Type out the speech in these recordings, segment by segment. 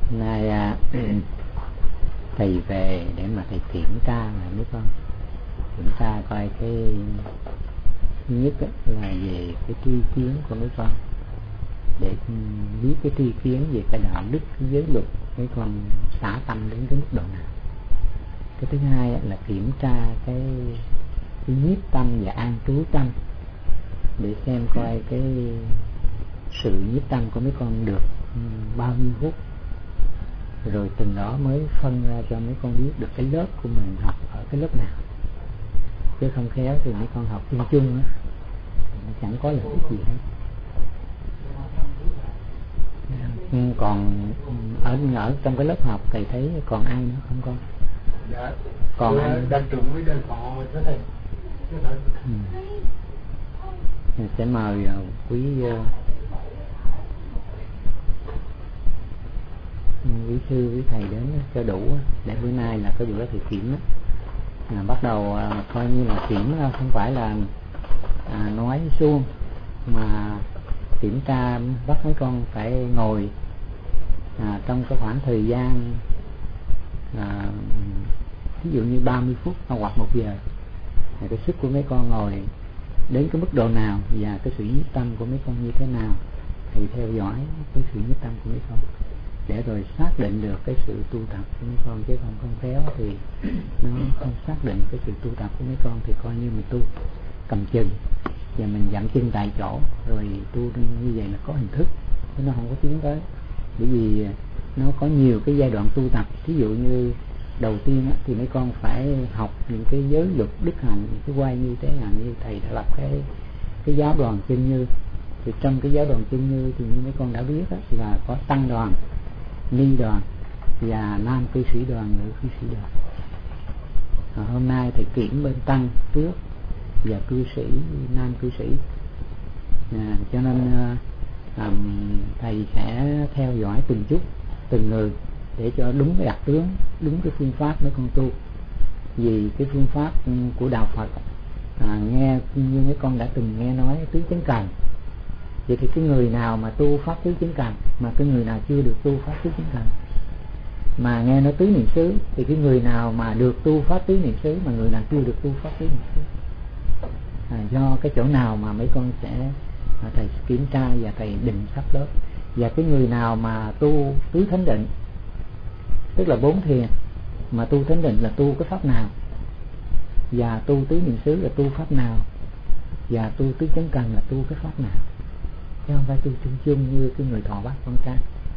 Nay thầy về để mà thầy kiểm tra lại mấy con, kiểm tra coi cái thứ nhất là về cái tri kiến của mấy con, để biết cái tri kiến về cái đạo đức, cái giới luật mấy con xả tâm đến cái mức độ nào. Cái thứ hai là kiểm tra cái nhiếp tâm và an trú tâm, để xem coi cái sự nhiếp tâm của mấy con được bao nhiêu phút, rồi từng đó mới phân ra cho mấy con biết được cái lớp của mình học ở cái lớp nào. Chứ không khéo thì mấy con học chung chung á, chẳng có lợi ích gì hết. Còn ở trong cái lớp học thầy thấy còn ai nữa không con? Dạ, còn ai đang trùng với đơn họ đó thầy. Sẽ mời quý sư, quý thầy đến cho đủ, để bữa nay là cái bữa thầy kiểm bắt đầu coi như là kiểm, không phải là nói suông, mà kiểm tra bắt mấy con phải ngồi trong cái khoảng thời gian ví dụ như 30 phút hoặc 1 giờ. Cái sức của mấy con ngồi đến cái mức độ nào và cái sự nhiếp tâm của mấy con như thế nào, thì theo dõi cái sự nhiếp tâm của mấy con để rồi xác định được cái sự tu tập của mấy con. Chứ không khéo thì nó không xác định cái sự tu tập của mấy con thì coi như mình tu cầm chừng và mình dậm chân tại chỗ, rồi tu như vậy là có hình thức, chứ nó không có tiến tới. Bởi vì nó có nhiều cái giai đoạn tu tập. Ví dụ như đầu tiên thì mấy con phải học những cái giới luật đức hạnh, những cái quay như thế nào, như thầy đã lập cái giáo đoàn chân như. Thì trong cái giáo đoàn chân như thì như mấy con đã biết là có tăng đoàn, ni đoàn và nam cư sĩ đoàn, nữ cư sĩ đoàn. Hôm nay thầy kiểm bên tăng trước và cư sĩ, nam cư sĩ, cho nên thầy sẽ theo dõi từng chút từng người để cho đúng cái đặc tướng, đúng cái phương pháp mấy con tu. Vì cái phương pháp của đạo Phật nghe như mấy con đã từng nghe nói tứ chánh cần. Vậy thì cái người nào mà tu pháp tứ chánh cần, mà cái người nào chưa được tu pháp tứ chánh cần, mà nghe nói tứ niệm xứ, thì cái người nào mà được tu pháp tứ niệm xứ, mà người nào chưa được tu pháp tứ niệm xứ. Do cái chỗ nào mà mấy con sẽ thầy kiểm tra và thầy định sắp lớp. Và cái người nào mà tu tứ thánh định, tức là 4 thiền, mà tu thánh định là tu cái pháp nào, và tu tứ niệm xứ là tu pháp nào, và tu tứ chánh cần là tu cái pháp nào, chứ không phải tu chung chung như cái người thọ bát con trai.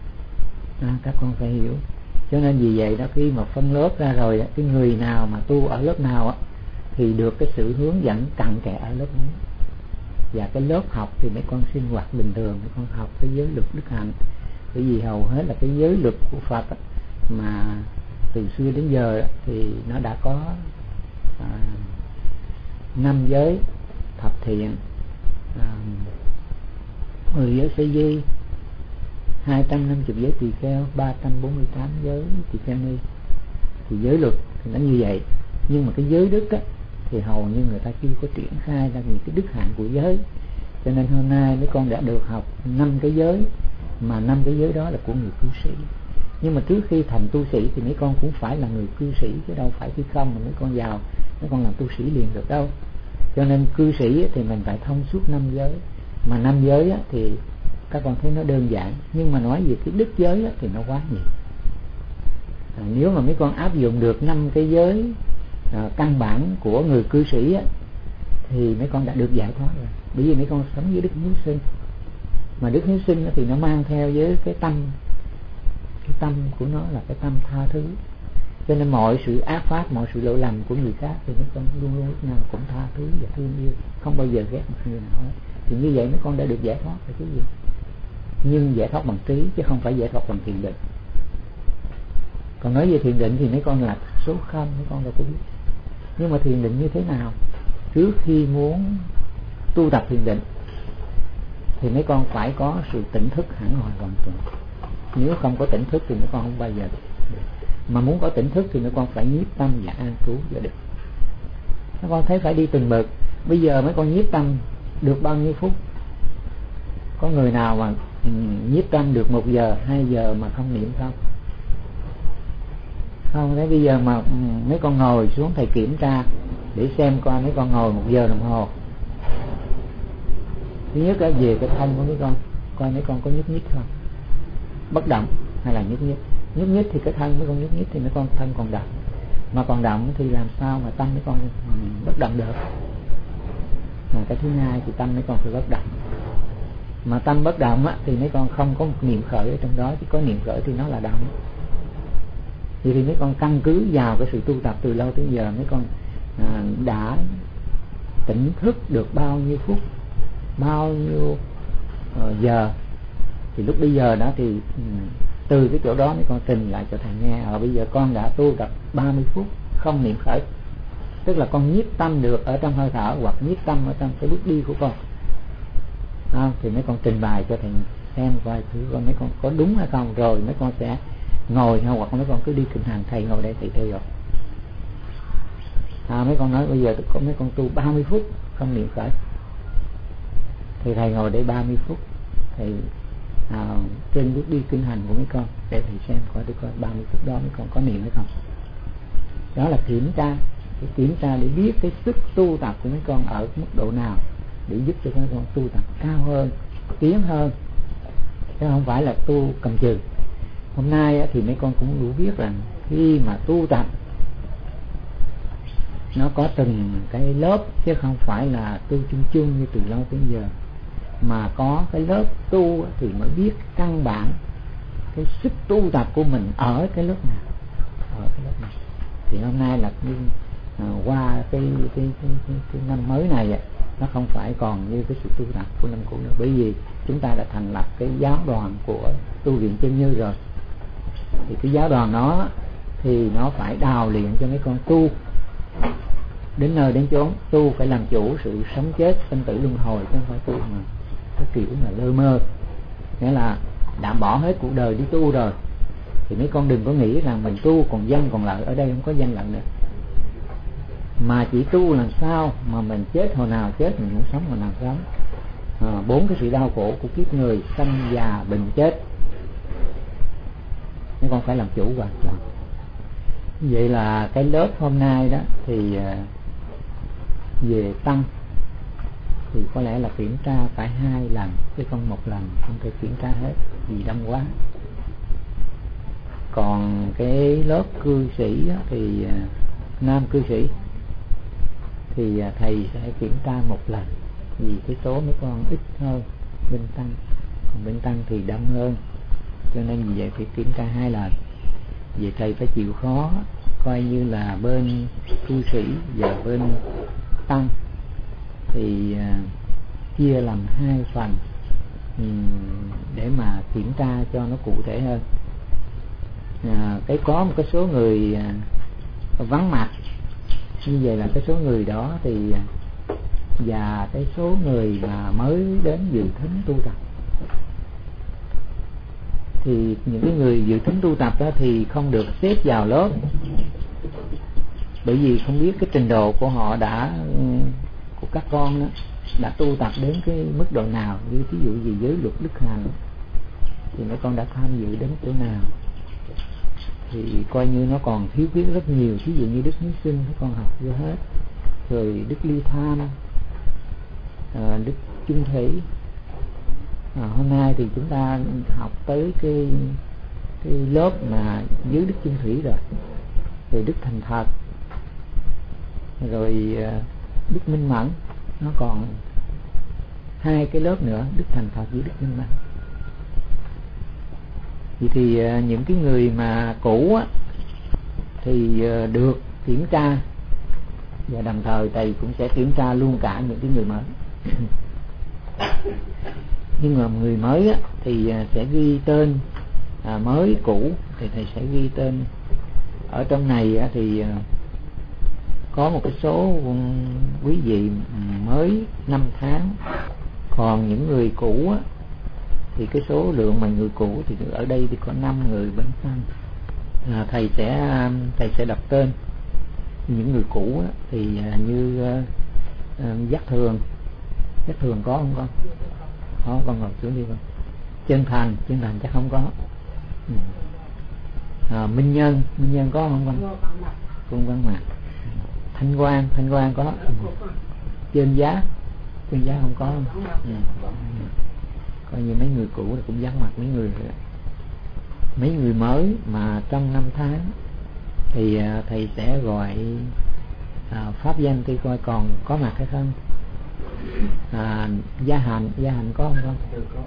Các con phải hiểu. Cho nên vì vậy đó, khi mà phân lớp ra rồi, cái người nào mà tu ở lớp nào thì được cái sự hướng dẫn cặn kẽ ở lớp đó. Và cái lớp học thì mấy con sinh hoạt bình thường, mấy con học cái giới luật đức hạnh. Bởi vì hầu hết là cái giới luật của Phật mà từ xưa đến giờ thì nó đã có 5 giới thập thiện, 10 giới sơ di, 250 giới tỳ kheo, 348 giới tỳ kheo ni. Thì giới luật thì nó như vậy. Nhưng mà cái giới đức thì hầu như người ta chưa có triển khai ra những cái đức hạnh của giới. Cho nên hôm nay mấy con đã được học 5 cái giới, mà 5 cái giới đó là của người cư sĩ. Nhưng mà trước khi thành tu sĩ thì mấy con cũng phải là người cư sĩ, chứ đâu phải khi không mà mấy con vào mấy con làm tu sĩ liền được đâu. Cho nên cư sĩ thì mình phải thông suốt 5 giới. Mà 5 giới thì các con thấy nó đơn giản, nhưng mà nói về cái đức giới thì nó quá nhiều. Nếu mà mấy con áp dụng được 5 cái giới căn bản của người cư sĩ thì mấy con đã được giải thoát rồi. Bởi vì mấy con sống với đức hiếu sinh, mà đức hiếu sinh thì nó mang theo với cái tâm của nó là cái tâm tha thứ. Cho nên mọi sự ác pháp, mọi sự lỗi lầm của người khác thì mấy con luôn luôn lúc nào cũng tha thứ và thương yêu, không bao giờ ghét một người nào hết. Thì như vậy mấy con đã được giải thoát rồi chứ gì. Nhưng giải thoát bằng trí, chứ không phải giải thoát bằng thiền định. Còn nói về thiền định thì mấy con là số không, mấy con đâu có biết. Nhưng mà thiền định như thế nào? Trước khi muốn tu tập thiền định thì mấy con phải có sự tỉnh thức hẳn hoàn toàn. Nếu không có tỉnh thức thì mấy con không bao giờ được. Mà muốn có tỉnh thức thì mấy con phải nhiếp tâm và an trú cho được. Mấy con thấy phải đi từng bậc. Bây giờ mấy con nhiếp tâm được bao nhiêu phút? Có người nào mà nhiếp tâm được 1 giờ, 2 giờ mà không niệm không? Không, thế bây giờ mà mấy con ngồi xuống thầy kiểm tra để xem coi mấy con ngồi 1 giờ đồng hồ. Thứ nhất là về cái thân của mấy con, coi mấy con có nhúc nhích không, bất động hay là nhúc nhích. Nhúc nhích thì cái thân mấy con nhúc nhích thì mấy con thân còn động, mà còn động thì làm sao mà tâm mấy con bất động được. Mà cái thứ hai thì tâm mấy con phải bất động, mà tâm bất động á, thì mấy con không có một niệm khởi ở trong đó, chỉ có niệm khởi thì nó là động. Vì thì mấy con căn cứ vào cái sự tu tập từ lâu tới giờ, mấy con đã tỉnh thức được bao nhiêu phút, bao nhiêu giờ, thì lúc bây giờ đó thì từ cái chỗ đó mấy con trình lại cho thầy nghe. Bây giờ con đã tu tập 30 phút không niệm khởi, tức là con nhiếp tâm được ở trong hơi thở hoặc nhiếp tâm ở trong cái bước đi của con. Thì mấy con trình bày cho thầy xem coi thử con mấy con có đúng hay không, rồi mấy con sẽ ngồi hay hoặc mấy con cứ đi kinh hành, thầy ngồi đây thầy theo rồi. Mấy con nói bây giờ có mấy con tu 30 phút không niệm khởi, thì thầy ngồi đây 30 phút, thầy trên bước đi kinh hành của mấy con để thầy xem coi coi 30 phút đó mấy con có niệm hay không. Đó là kiểm tra, để biết cái sức tu tập của mấy con ở mức độ nào, để giúp cho mấy con tu tập cao hơn, tiến hơn, chứ không phải là tu cầm chừng. Hôm nay thì mấy con cũng đủ biết rằng khi mà tu tập nó có từng cái lớp, chứ không phải là tu chung chung như từ lâu tới giờ, mà có cái lớp tu thì mới biết căn bản cái sức tu tập của mình ở cái lớp nào, thì hôm nay là qua cái năm mới này nó không phải còn như cái sự tu tập của năm cũ nữa, bởi vì chúng ta đã thành lập cái giáo đoàn của tu viện Chân Như rồi. Thì cái giáo đoàn đó thì nó phải đào luyện cho mấy con tu đến nơi đến chốn, tu phải làm chủ sự sống chết sinh tử luân hồi, chứ không phải tu mà cái kiểu là lơ mơ. Nghĩa là đã bỏ hết cuộc đời đi tu rồi thì mấy con đừng có nghĩ rằng mình tu còn danh còn lợi. Ở đây không có danh lợi nữa, mà chỉ tu làm sao mà mình chết hồi nào chết, mình muốn sống hồi nào sống. 4 cái sự đau khổ của kiếp người: sanh, già, bệnh, chết, mấy con phải làm chủ hoàn toàn. Vậy là cái lớp hôm nay đó thì về tăng thì có lẽ là kiểm tra phải 2 lần chứ không 1 lần, không thể kiểm tra hết vì đông quá. Còn cái lớp cư sĩ thì nam cư sĩ thì thầy sẽ kiểm tra 1 lần, vì cái số mấy con ít hơn bên tăng, còn bên tăng thì đông hơn, cho nên vì vậy phải kiểm tra 2 lần. Vậy thầy phải chịu khó coi như là bên cư sĩ và bên tăng thì chia làm 2 phần để mà kiểm tra cho nó cụ thể hơn. Cái có một cái số người vắng mặt như vậy là cái số người đó thì và cái số người mà mới đến dự thính tu tập, thì những cái người dự thính tu tập đó thì không được xếp vào lớp, bởi vì không biết cái trình độ của họ của các con đó đã tu tập đến cái mức độ nào, như ví dụ gì giới luật đức hạnh thì mấy con đã tham dự đến chỗ nào, thì coi như nó còn thiếu khuyết rất nhiều. Ví dụ như đức hiến sinh các con học chưa hết, rồi đức ly tham, đức chung thủy. Hôm nay thì chúng ta học tới cái lớp mà dưới đức chung thủy rồi đức thành thật, rồi đức minh mẫn. Nó còn 2 cái lớp nữa, đức thành thật với đức minh mẫn. Vậy thì những cái người mà cũ á, thì được kiểm tra, và đồng thời thầy cũng sẽ kiểm tra luôn cả những cái người mới. Nhưng mà người mới á, thì sẽ ghi tên mới cũ, thì thầy sẽ ghi tên ở trong này á, thì có một cái số quý vị mới 5 tháng. Còn những người cũ á, thì cái số lượng mà người cũ thì ở đây thì có 5 người bên tăng. Thầy sẽ đọc tên những người cũ á, thì như Giác Thường có không con? Có, con ngồi xuống đi con. Chân thành chắc không có. Minh Nhân có không con? Cung Văn Mặt. Thanh Quan có. Trên giá không có. Coi như mấy người cũ cũng vắng mặt, mấy người mới mà trong năm tháng thì thầy sẽ gọi pháp danh thì coi còn có mặt hay không. Gia Hạnh có không con?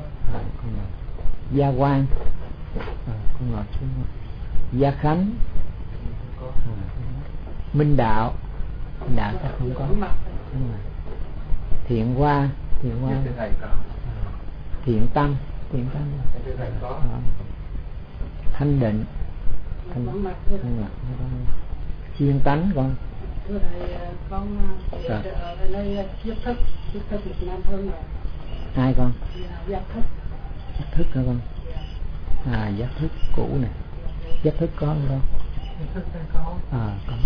Gia Quang con ngồi xuống. Gia Khánh, Minh Đạo chắc không có. Thiện Hoa, Thiện Tâm, Thanh Định, Chuyên Tánh con. Con ở đây Giác Thức một năm hơn rồi. Ai con? Giác Thức hả con? Giác Thức cũ nè. Giác Thức có không con? Giác Thức có. Có con.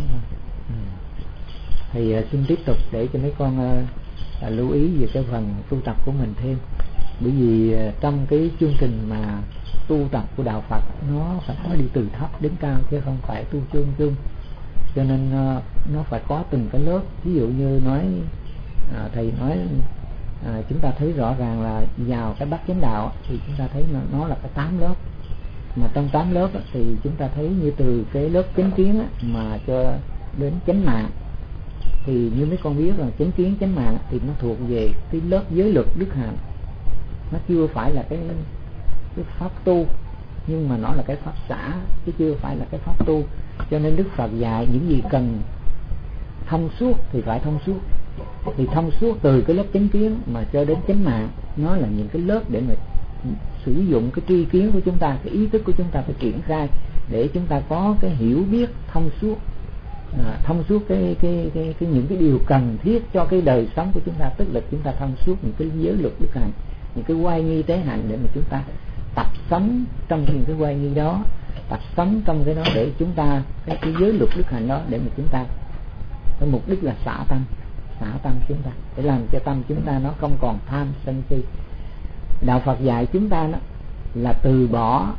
Thì xin tiếp tục để cho mấy con lưu ý về cái phần tu tập của mình thêm. Bởi vì trong cái chương trình mà tu tập của đạo Phật nó phải có đi từ thấp đến cao chứ không phải tu chung. Cho nên nó phải có từng cái lớp. Ví dụ như thầy nói chúng ta thấy rõ ràng là vào cái bát chánh đạo thì chúng ta thấy nó là cái 8 lớp. Mà trong 8 lớp thì chúng ta thấy như từ cái lớp chánh kiến mà cho đến chánh mạng, thì như mấy con biết là chánh kiến chánh mạng thì nó thuộc về cái lớp giới luật đức hạnh. Nó chưa phải là cái pháp tu, nhưng mà nó là cái pháp xả chứ chưa phải là cái pháp tu. Cho nên Đức Phật dạy những gì cần thông suốt thì phải thông suốt. Thì thông suốt từ cái lớp chánh kiến mà cho đến chánh mạng, nó là những cái lớp để mà sử dụng cái tri kiến của chúng ta, cái ý thức của chúng ta phải triển khai để chúng ta có cái hiểu biết thông suốt, những cái điều cần thiết cho cái đời sống của chúng ta. Tức là chúng ta thông suốt những cái giới luật đức hạnh, những cái oai nghi tế hạnh để mà chúng ta tập sống trong những cái oai nghi đó, tập sống trong cái đó để chúng ta cái giới luật đức hạnh đó để mà chúng ta cái mục đích là xả tâm chúng ta, để làm cho tâm chúng ta nó không còn tham sân si. Đạo Phật dạy chúng ta đó là từ bỏ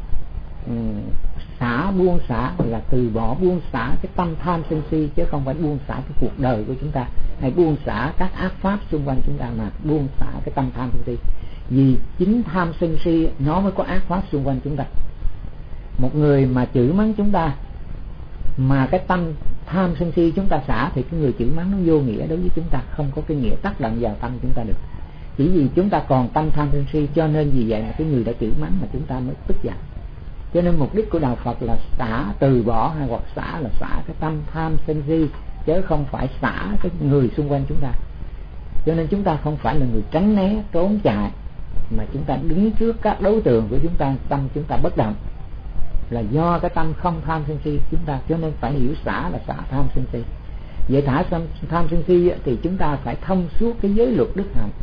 buông xả là từ bỏ buông xả cái tâm tham sân si, chứ không phải buông xả cái cuộc đời của chúng ta hay buông xả các ác pháp xung quanh chúng ta, mà buông xả cái tâm tham sân si. Vì chính tham sân si nó mới có ác pháp xung quanh chúng ta. Một người mà chửi mắng chúng ta mà cái tâm tham sân si chúng ta xả thì cái người chửi mắng nó vô nghĩa đối với chúng ta, không có cái nghĩa tác động vào tâm chúng ta được. Chỉ vì chúng ta còn tâm tham sân si cho nên vì vậy mà cái người đã chửi mắng mà chúng ta mới tức giận. Cho nên mục đích của đạo Phật là xả, từ bỏ, hay hoặc xả là xả cái tâm tham sân si, chứ không phải xả cái người xung quanh chúng ta. Cho nên chúng ta không phải là người tránh né trốn chạy, mà chúng ta đứng trước các đối tượng của chúng ta, tâm chúng ta bất động là do cái tâm không tham sân si chúng ta. Cho nên phải hiểu xả là xả tham sân si. Vậy thả tham sân si thì chúng ta phải thông suốt cái giới luật đức hạnh.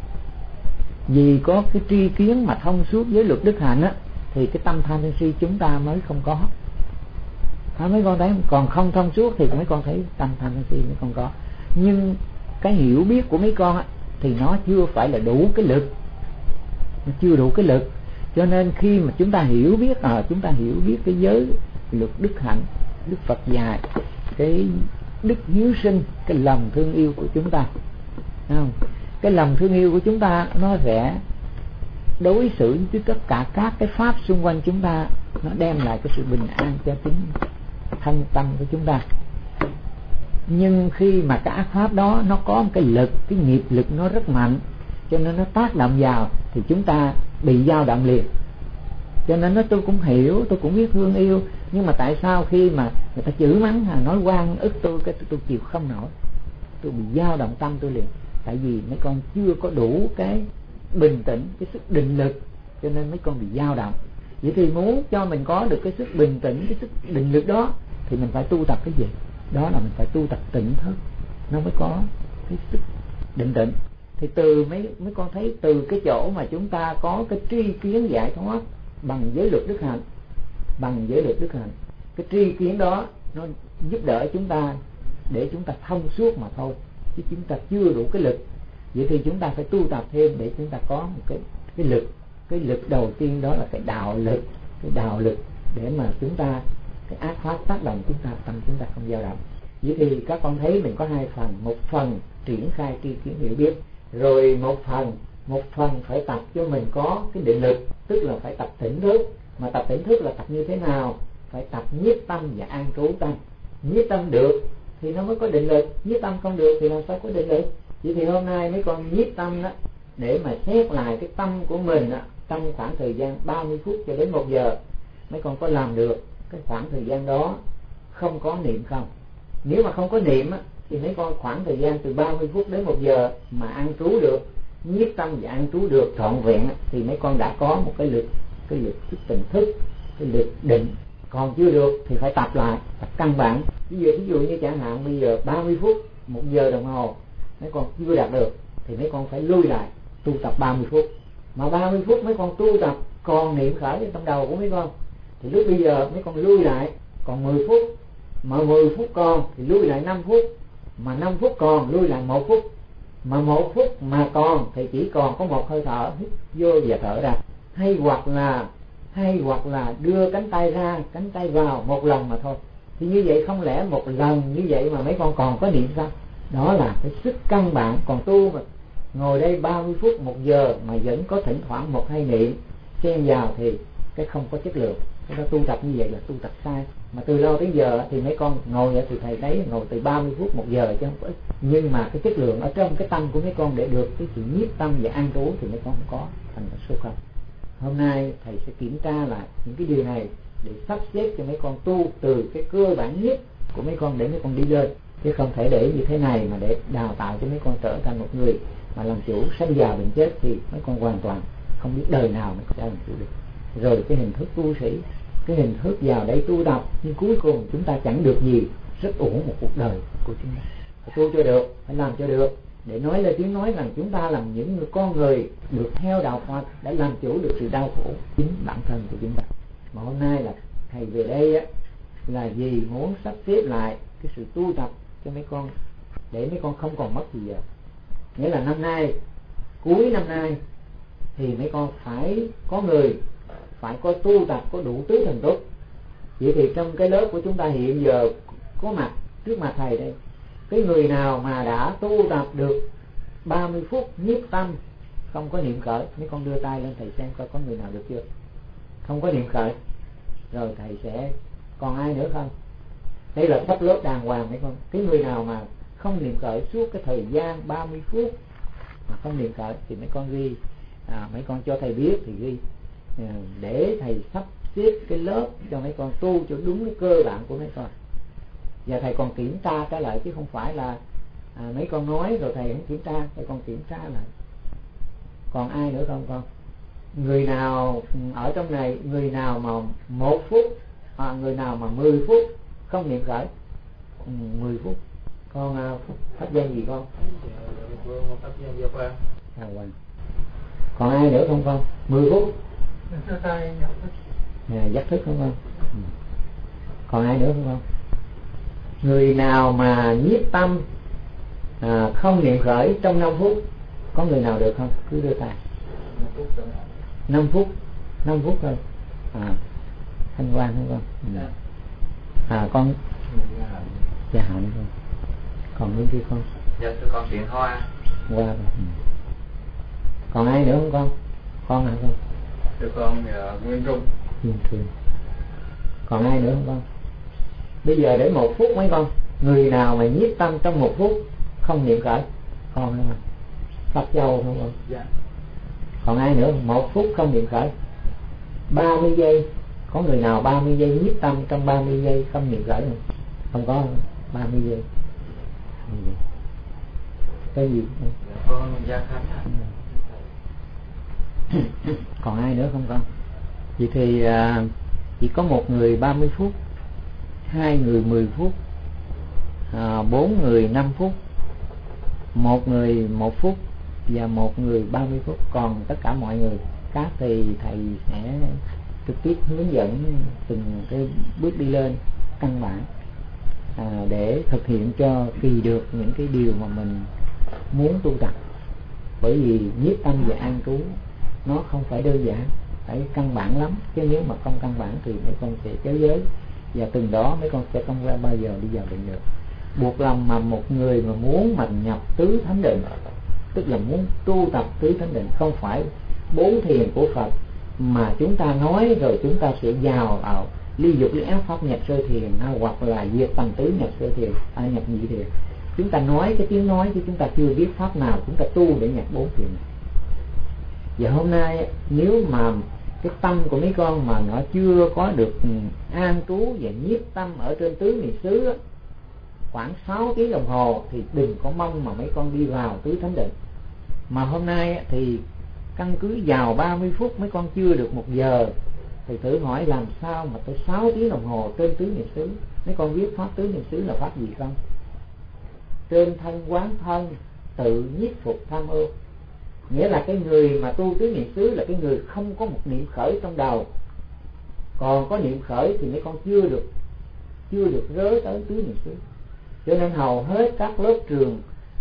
Vì có cái tri kiến mà thông suốt giới luật đức hạnh thì cái tâm tham sân si chúng ta mới không có. Mấy con thấy còn không thông suốt thì mấy con thấy tâm tham sân si mới không có. Nhưng cái hiểu biết của mấy con thì nó chưa phải là đủ cái lực, nó chưa đủ cái lực. Cho nên khi mà chúng ta hiểu biết cái giới luật đức hạnh, Đức Phật dạy cái đức hiếu sinh, cái lòng thương yêu của chúng ta, không? Cái lòng thương yêu của chúng ta nó sẽ đối xử với tất cả các cái pháp xung quanh chúng ta, nó đem lại cái sự bình an cho chính thân tâm của chúng ta. Nhưng khi mà cái ác pháp đó nó có một cái lực, cái nghiệp lực nó rất mạnh, cho nên nó tác động vào thì chúng ta bị dao động liền. Cho nên tôi cũng hiểu, tôi cũng biết thương yêu, nhưng mà tại sao khi mà người ta chửi mắng nói oan ức tôi chịu không nổi, tôi bị dao động tâm tôi liền. Tại vì mấy con chưa có đủ cái bình tĩnh, cái sức định lực, cho nên mấy con bị dao động. Vậy thì muốn cho mình có được cái sức bình tĩnh, cái sức định lực đó thì mình phải tu tập cái gì? Đó là mình phải tu tập tỉnh thức, nó mới có cái sức định tĩnh. Thì từ mấy con thấy từ cái chỗ mà chúng ta có cái tri kiến giải thoát bằng giới luật đức hạnh, cái tri kiến đó nó giúp đỡ chúng ta để chúng ta thông suốt mà thôi, chứ chúng ta chưa đủ cái lực. Vậy thì chúng ta phải tu tập thêm để chúng ta có một cái lực. Cái lực đầu tiên đó là cái đạo lực để mà chúng ta cái ác pháp tác động chúng ta, tâm chúng ta không dao động. Vậy thì các con thấy mình có hai phần, một phần triển khai tri kiến hiểu biết, rồi một phần phải tập cho mình có cái định lực, tức là phải tập tỉnh thức. Mà tập tỉnh thức là tập như thế nào? Phải tập nhiếp tâm và an trú tâm. Nhiếp tâm được thì nó mới có định lực, nhiếp tâm không được thì làm sao có định lực. Vậy thì hôm nay mấy con nhiếp tâm đó, để mà xét lại cái tâm của mình đó, trong khoảng thời gian 30 phút cho đến 1 giờ, mấy con có làm được cái khoảng thời gian đó không có niệm không? Nếu mà không có niệm á, thì mấy con khoảng thời gian từ 30 phút đến 1 giờ mà an trú được, nhiếp tâm và an trú được trọn vẹn, thì mấy con đã có một cái lực thức tỉnh thức, cái lực định. Còn chưa được thì phải tập lại, tập căn bản. Ví dụ như chẳng hạn bây giờ 30 phút 1 giờ đồng hồ mấy con chưa đạt được thì mấy con phải lui lại tu tập 30 phút. Mà 30 phút mấy con tu tập còn niệm khởi ở trong đầu của mấy con, thì lúc bây giờ mấy con lui lại còn 10 phút. Mà 10 phút còn thì lui lại 5 phút. Mà 5 phút còn lui lại 1 phút. Mà 1 phút mà còn thì chỉ còn có một hơi thở, hít vô và thở ra. Hay hoặc là đưa cánh tay ra, cánh tay vào một lần mà thôi. Thì như vậy không lẽ một lần như vậy mà mấy con còn có niệm sao? Đó là cái sức căn bản. Còn tu mà ngồi đây 30 phút 1 giờ mà vẫn có thỉnh thoảng 1-2 niệm xen vào thì cái không có chất lượng. Cái đó tu tập như vậy là tu tập sai. Mà từ lâu tới giờ thì mấy con ngồi vậy thì thầy thấy ngồi từ 30 phút 1 giờ chứ không có ít. Nhưng mà cái chất lượng ở trong cái tâm của mấy con để được cái sự nhiếp tâm và an trú thì mấy con không có, thành là số không. Hôm nay thầy sẽ kiểm tra lại những cái điều này để sắp xếp cho mấy con tu từ cái cơ bản nhất của mấy con để mấy con đi lên, chứ không thể để như thế này mà để đào tạo cho mấy con trở thành một người mà làm chủ sanh già bệnh chết thì mấy con hoàn toàn không biết đời nào mấy con đã làm chủ được. Rồi cái hình thức tu sĩ, cái hình thức vào đây tu tập, nhưng cuối cùng chúng ta chẳng được gì, rất uổng một cuộc đời của chúng ta. Phải tu cho được, phải làm cho được, để nói lên tiếng nói rằng chúng ta làm những con người được theo đạo Phật đã làm chủ được sự đau khổ chính bản thân của chúng ta. Mà hôm nay là thầy về đây á, là vì muốn sắp xếp lại cái sự tu tập cho mấy con để mấy con không còn mất gì giờ. Nghĩa là năm nay, cuối năm nay thì mấy con phải có người phải có tu tập có đủ tứ thần túc. Vậy thì trong cái lớp của chúng ta hiện giờ có mặt trước mặt thầy đây, cái người nào mà đã tu tập được 30 phút nhiếp tâm không có niệm khởi, mấy con đưa tay lên thầy xem coi có người nào được chưa. Không có niệm khởi rồi thầy sẽ còn ai nữa không? Đây là sắp lớp đàng hoàng mấy con. Cái người nào mà không niệm khởi suốt cái thời gian 30 phút mà không niệm khởi thì mấy con ghi, mấy con cho thầy biết thì ghi, để thầy sắp xếp cái lớp cho mấy con tu cho đúng cái cơ bản của mấy con. Và thầy còn kiểm tra trở lại chứ không phải là mấy con nói rồi thầy không kiểm tra, thầy còn kiểm tra lại. Còn ai nữa không con? Người nào ở trong này, người nào mà 1 phút, người nào mà 10 phút không niệm khởi, 10 phút. Con pháp danh gì con? Pháp danh Gia Quang. Còn ai nữa không con? 10 phút. Giác thức không con? Còn ai nữa không con? Người nào mà nhiếp tâm không niệm khởi trong 5 phút, có người nào được không? Cứ đưa tay. 5 phút thôi. Thanh Quang không con? Con Gia Hạnh không? Còn những kia không? Dạ thưa con Thiện Hoa. Qua rồi. Còn ai nữa không con? Con hả con? Thưa con Nguyên Trung. Còn ai nữa không con? Bây giờ để 1 phút mấy con. Người nào mà nhiếp tâm trong 1 phút không niệm khởi? Con không? Pháp Châu không con? Dạ. Còn ai nữa? 1 phút không niệm khởi. 30 giây. Có người nào 30 giây nhiếp tâm trong 30 giây không niệm khởi không? Không có. 30 giây. Cái gì? Con Gia Khánh. Còn ai nữa không con? Vậy thì chỉ có một người 30 phút, 2 người 10 phút, 4 người 5 phút, 1 người 1 phút và 1 người 30 phút. Còn tất cả mọi người khác thì thầy sẽ trực tiếp hướng dẫn từng cái bước đi lên căn bản, để thực hiện cho kỳ được những cái điều mà mình muốn tu tập. Bởi vì nhiếp tâm và an trú nó không phải đơn giản, phải căn bản lắm, chứ nếu mà không căn bản thì mấy con sẽ chới giới và từng đó mấy con sẽ không bao giờ đi vào định được. Buộc lòng mà một người mà muốn mà nhập tứ thánh định, tức là muốn tu tập tứ thánh định, không phải 4 thiền của Phật mà chúng ta nói rồi chúng ta sẽ vào ly dục ly ác pháp nhập sơ thiền, hoặc là diệt tầm tứ nhập sơ thiền, nhập nhị thiền. Chúng ta nói cái tiếng nói chứ chúng ta chưa biết pháp nào chúng ta tu để nhập 4 thiền này. Và hôm nay nếu mà cái tâm của mấy con mà nó chưa có được an trú và nhiếp tâm ở trên tứ niệm xứ khoảng 6 tiếng đồng hồ thì đừng có mong mà mấy con đi vào tứ thánh định. Mà hôm nay thì căn cứ vào 30 phút mấy con chưa được 1 giờ thì thử hỏi làm sao mà tới 6 tiếng đồng hồ trên tứ niệm xứ. Mấy con biết pháp tứ niệm xứ là pháp gì không? Trên thân quán thân, tự nhiếp phục tham ưu. Nghĩa là cái người mà tu tứ niệm xứ là cái người không có một niệm khởi trong đầu, còn có niệm khởi thì mấy con chưa được rớ tới tứ niệm xứ. Cho nên hầu hết các lớp trường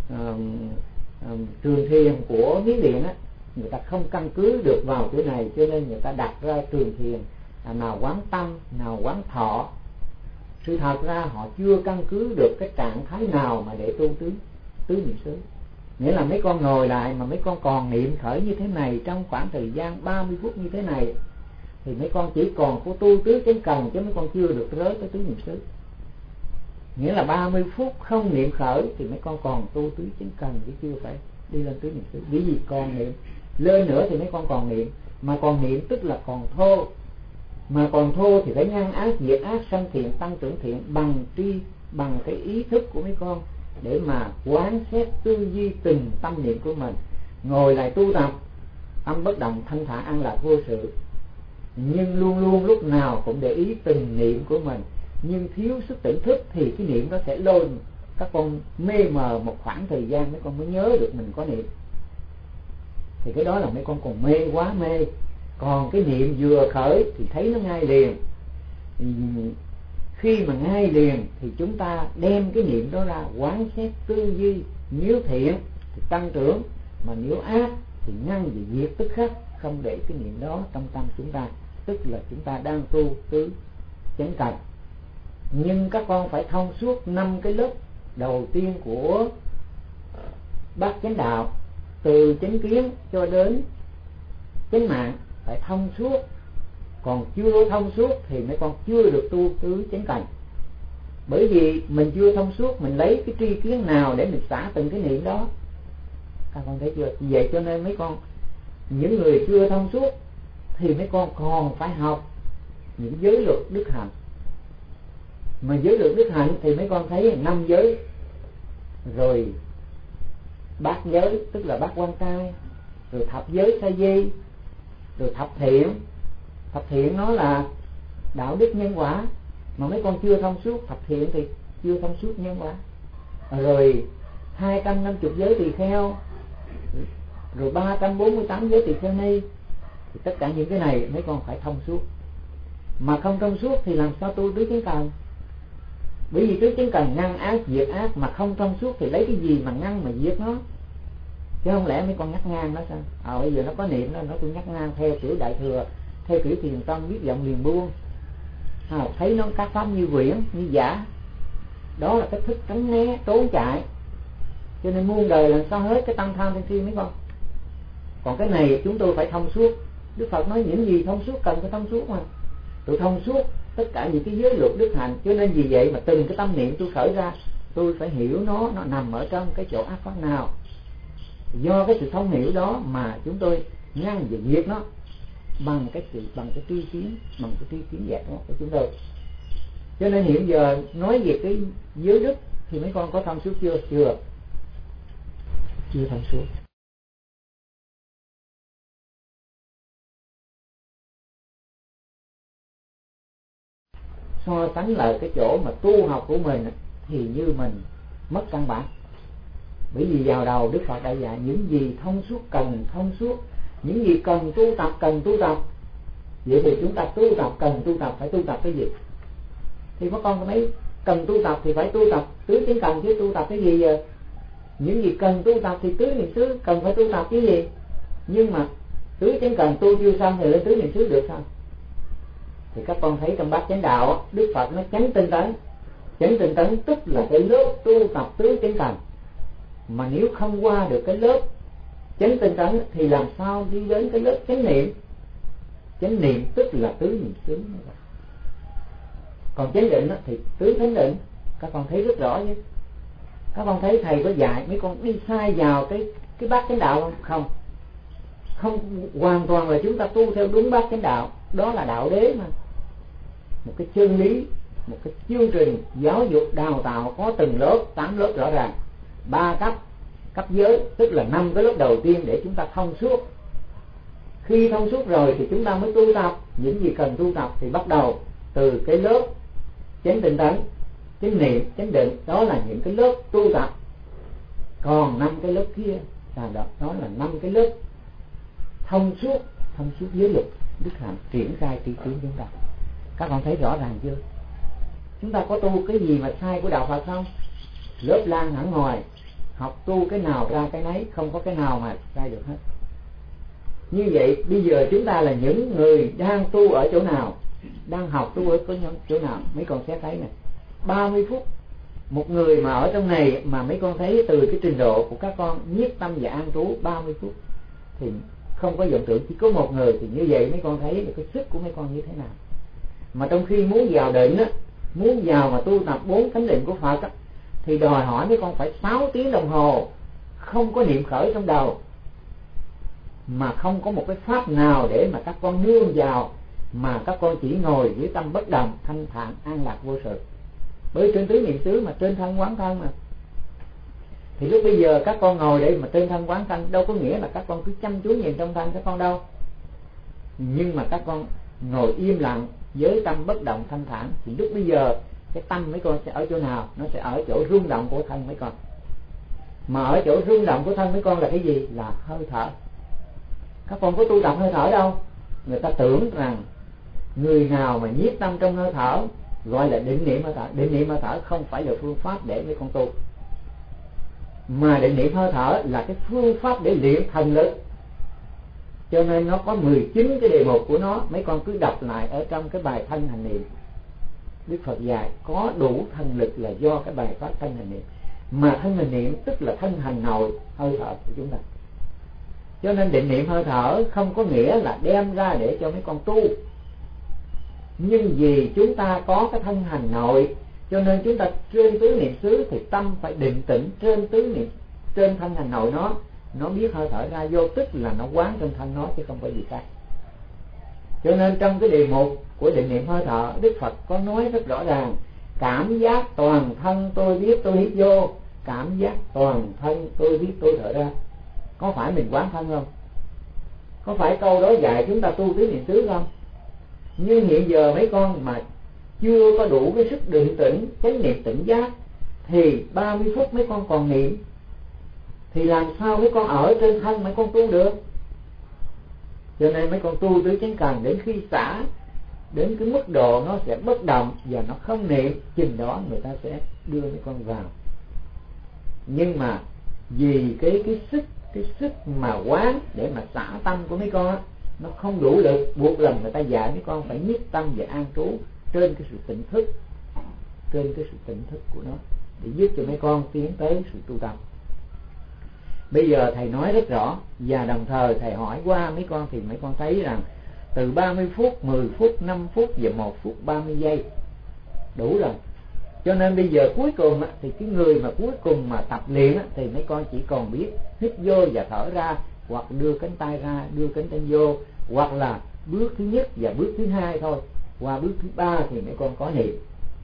thiền của Miến Điện á, người ta không căn cứ được vào chỗ này, cho nên người ta đặt ra trường thiền nào quán tâm, nào quán thọ. Sự thật ra họ chưa căn cứ được cái trạng thái nào mà để tu tứ niệm xứ. Nghĩa là mấy con ngồi lại mà mấy con còn niệm khởi như thế này trong khoảng thời gian 30 phút như thế này thì mấy con chỉ còn có tu tứ chánh cần, chứ mấy con chưa được rớ tới tứ niệm xứ. Nghĩa là 30 phút không niệm khởi thì mấy con còn tu tứ chánh cần chứ chưa phải đi lên tứ niệm xứ. Vì gì? Còn niệm lên nữa thì mấy con còn niệm, mà còn niệm tức là còn thô, mà còn thô thì phải ngăn ác, diệt ác, sanh thiện, tăng trưởng thiện bằng cái ý thức của mấy con để mà quán xét tư duy từng tâm niệm của mình. Ngồi lại tu tập âm bất động, thanh thản, an lạc, vô sự, nhưng luôn luôn lúc nào cũng để ý từng niệm của mình. Nhưng thiếu sức tỉnh thức thì cái niệm nó sẽ lôi các con mê mờ một khoảng thời gian mấy con mới nhớ được mình có niệm. Thì cái đó là mấy con còn mê, quá mê. Còn cái niệm vừa khởi thì thấy nó ngay liền. Khi mà ngay liền thì chúng ta đem cái niệm đó ra quán xét tư duy. Nếu thiện thì tăng trưởng, mà nếu ác thì ngăn và diệt tức khắc, không để cái niệm đó trong tâm chúng ta. Tức là chúng ta đang tu tứ chánh cần. Nhưng các con phải thông suốt 5 cái lớp đầu tiên của bát chánh đạo, từ chánh kiến cho đến chánh mạng, phải thông suốt. Còn chưa thông suốt thì mấy con chưa được tu tứ chánh cần. Bởi vì mình chưa thông suốt, mình lấy cái tri kiến nào để mình xả từng cái niệm đó. Các con thấy chưa? Vậy cho nên mấy con, những người chưa thông suốt thì mấy con còn phải học những giới luật đức hạnh. Mà giới luật đức hạnh thì mấy con thấy 5 giới, rồi bát giới tức là bát quan trai, rồi thập giới sa di, rồi thập thiện. Thập thiện nó là đạo đức nhân quả, mà mấy con chưa thông suốt thập thiện thì chưa thông suốt nhân quả. Rồi 250 giới tỳ kheo, rồi 348 giới tỳ kheo ni, thì tất cả những cái này mấy con phải thông suốt. Mà không thông suốt thì làm sao tu tứ chánh cần? Bởi vì tứ chánh cần ngăn ác diệt ác, mà không thông suốt thì lấy cái gì mà ngăn mà diệt nó? Chứ không lẽ mấy con ngắt ngang nó sao? Bây giờ nó có niệm nó tôi ngắt ngang theo kiểu đại thừa, theo kiểu thiền tâm, biết vọng liền buông. Thấy nó các pháp như quyển, như giả. Đó là cái thức tránh né, trốn chạy. Cho nên muôn đời làm sao hết cái tâm tham sân si mấy con. Còn cái này chúng tôi phải thông suốt. Đức Phật nói những gì thông suốt cần phải thông suốt mà. Tôi thông suốt tất cả những cái giới luật đức hạnh. Cho nên vì vậy mà từng cái tâm niệm tôi khởi ra, tôi phải hiểu nó nằm ở trong cái chỗ ác pháp nào. Do cái sự thông hiểu đó mà chúng tôi ngăn và diệt nó bằng cái tri kiến, bằng cái tri kiến giác ngộ của chúng tôi. Cho nên hiện giờ nói về cái giới đức thì mấy con có thông suốt chưa? Chưa thông suốt. So sánh lại cái chỗ mà tu học của mình thì như mình mất căn bản. Bởi vì vào đầu Đức Phật đã dạy những gì thông suốt cần thông suốt, những gì cần tu tập cần tu tập. Vậy thì chúng ta tu tập cần tu tập phải tu tập cái gì? Thì có con thấy cần tu tập thì phải tu tập tứ chánh cần chứ tu tập cái gì giờ? Những gì cần tu tập thì tứ niệm xứ cần phải tu tập cái gì? Nhưng mà tứ chánh cần tu chưa xong thì lên tứ niệm xứ được sao? Thì các con thấy trong bát chánh đạo Đức Phật nó chánh tinh tấn. Chánh tinh tấn tức là cái lớp tu tập tứ chánh cần. Mà nếu không qua được cái lớp chánh tinh tấn thì làm sao đi đến cái lớp chánh niệm. Chánh niệm tức là tứ niệm xứ. Còn chánh định thì tứ thánh định. Các con thấy rất rõ chứ. Các con thấy thầy có dạy mấy con đi sai vào cái bát chánh đạo không? Không. Không, hoàn toàn là chúng ta tu theo đúng bát chánh đạo. Đó là đạo đế mà. Một cái chân lý, một cái chương trình giáo dục đào tạo có từng lớp, 8 lớp rõ ràng. 3 cấp, cấp giới, tức là 5 cái lớp đầu tiên để chúng ta thông suốt. Khi thông suốt rồi thì chúng ta mới tu tập. Những gì cần tu tập thì bắt đầu từ cái lớp chánh tinh tấn, chánh niệm, chánh định. Đó là những cái lớp tu tập. Còn 5 cái lớp kia là đó là 5 cái lớp thông suốt giới luật đức hạnh triển khai tri kiến chúng ta. Các con thấy rõ ràng chưa? Chúng ta có tu cái gì mà sai của đạo Phật không? Lớp lan hẳn ngoài, học tu cái nào ra cái nấy, không có cái nào mà sai được hết. Như vậy bây giờ chúng ta là những người đang tu ở chỗ nào, đang học tu ở chỗ nào? Mấy con sẽ thấy này, 30 phút một người mà ở trong này mà mấy con thấy từ cái trình độ của các con nhiếp tâm và an trú 30 phút thì không có vọng tưởng, chỉ có một người. Thì như vậy mấy con thấy được cái sức của mấy con như thế nào. Mà trong khi muốn vào định á, muốn vào mà tu tập 4 thánh định của Phật á, thì đòi hỏi mấy con phải 6 tiếng đồng hồ không có niệm khởi trong đầu, mà không có một cái pháp nào để mà các con nương vào, mà các con chỉ ngồi với tâm bất động, thanh thản, an lạc vô sự. Bởi trên tứ niệm xứ mà trên thân quán thân mà. Thì lúc bây giờ các con ngồi đây mà trên thân quán thân, đâu có nghĩa là các con cứ chăm chú nhìn trong thân các con đâu. Nhưng mà các con ngồi im lặng với tâm bất động thanh thản, thì lúc bây giờ cái tâm mấy con sẽ ở chỗ nào? Nó sẽ ở chỗ rung động của thân mấy con. Mà ở chỗ rung động của thân mấy con là cái gì? Là hơi thở. Các con có tu tập hơi thở đâu. Người ta tưởng rằng người nào mà nhiếp tâm trong hơi thở gọi là định niệm hơi thở. Định niệm hơi thở không phải là phương pháp để mấy con tu, mà định niệm hơi thở là cái phương pháp để luyện thần lực. Cho nên nó có 19 cái đề mục của nó. Mấy con cứ đọc lại ở trong cái bài thân hành niệm. Đức Phật dạy có đủ thần lực là do cái bài pháp thân hành niệm. Mà thân hành niệm tức là thân hành nội hơi thở của chúng ta. Cho nên định niệm hơi thở không có nghĩa là đem ra để cho mấy con tu. Nhưng vì chúng ta có cái thân hành nội, cho nên chúng ta trên tứ niệm xứ thì tâm phải định tĩnh trên tứ niệm, trên thân hành nội nó biết hơi thở ra vô, tức là nó quán trong thân nó chứ không phải gì khác. Cho nên trong cái đề mục của định niệm hơi thở, Đức Phật có nói rất rõ ràng: cảm giác toàn thân tôi biết tôi hít vô, cảm giác toàn thân tôi biết tôi thở ra. Có phải mình quán thân không? Có phải câu đó dạy chúng ta tu tứ niệm xứ không? Nhưng hiện giờ mấy con mà chưa có đủ cái sức định tĩnh, chánh niệm tỉnh giác, thì 30 phút mấy con còn niệm, thì làm sao mấy con ở trên thân mấy con tu được? Cho nên mấy con tu tứ chánh cần đến khi xả đến cái mức độ nó sẽ bất động và nó không niệm, chừng đó người ta sẽ đưa mấy con vào. Nhưng mà vì cái sức mà quán để mà xả tâm của mấy con nó không đủ lực, buộc lòng người ta dạy mấy con phải nhiếp tâm và an trú trên cái sự tỉnh thức, trên cái sự tỉnh thức của nó, để giúp cho mấy con tiến tới sự tu tập. Bây giờ thầy nói rất rõ, và đồng thời thầy hỏi qua mấy con thì mấy con thấy rằng từ 30 phút, 10 phút, 5 phút và 1 phút 30 giây đủ rồi. Cho nên bây giờ cuối cùng thì cái người mà cuối cùng mà tập luyện thì mấy con chỉ còn biết hít vô và thở ra, hoặc đưa cánh tay ra, đưa cánh tay vô, hoặc là bước thứ nhất và bước thứ hai thôi. Qua bước thứ 3 thì mấy con có niệm.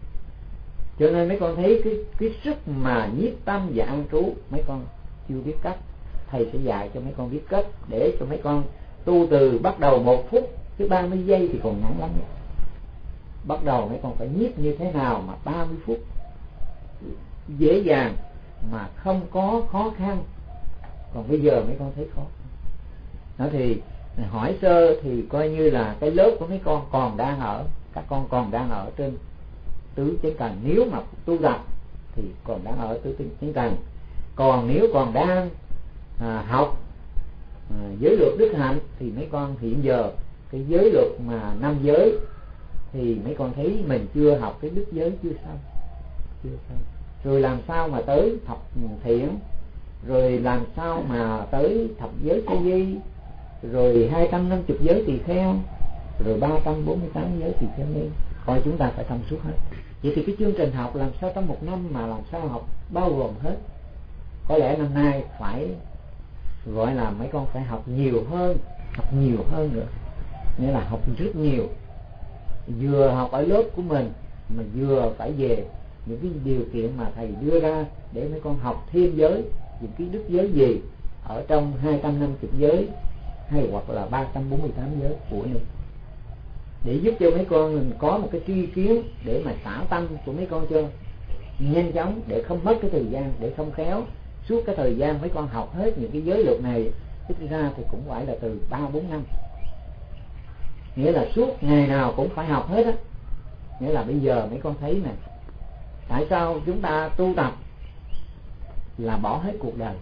Cho nên mấy con thấy cái sức mà nhiếp tâm và an trú mấy con chưa biết cách. Thầy sẽ dạy cho mấy con biết cách để cho mấy con tu từ bắt đầu 1 phút tới 30 giây thì còn ngắn lắm. Bắt đầu mấy con phải nhiếp như thế nào mà 30 phút dễ dàng mà không có khó khăn. Còn bây giờ mấy con thấy khó. Đó thì hỏi sơ thì coi như là cái lớp của mấy con còn đang ở, các con còn đang ở trên tứ chánh cần. Nếu mà tu tập thì còn đang ở tứ chánh cần. Còn nếu còn đang học giới luật đức hạnh thì mấy con hiện giờ cái giới luật mà 5 giới thì mấy con thấy mình chưa học cái đức giới chưa xong. Rồi làm sao mà tới thập thiện, rồi làm sao mà tới thập giới sa di, rồi 250 giới tỳ kheo, rồi 348 giới tỳ kheo ni. Coi chúng ta phải thông suốt hết. Vậy thì cái chương trình học làm sao trong một năm mà làm sao học bao gồm hết. Có lẽ năm nay phải gọi là mấy con phải học nhiều hơn nữa. Nghĩa là học rất nhiều, vừa học ở lớp của mình mà vừa phải về những cái điều kiện mà thầy đưa ra để mấy con học thêm giới, những cái đức giới gì ở trong 250 giới hay hoặc là 348 giới của mình, để giúp cho mấy con có một cái tri kiến để mà xả tâm của mấy con cho nhanh chóng, để không mất cái thời gian, để không khéo suốt cái thời gian mấy con học hết những cái giới luật này, ít ra thì cũng phải là từ 3-4 năm. Nghĩa là suốt ngày nào cũng phải học hết á. Nghĩa là bây giờ mấy con thấy nè, tại sao chúng ta tu tập là bỏ hết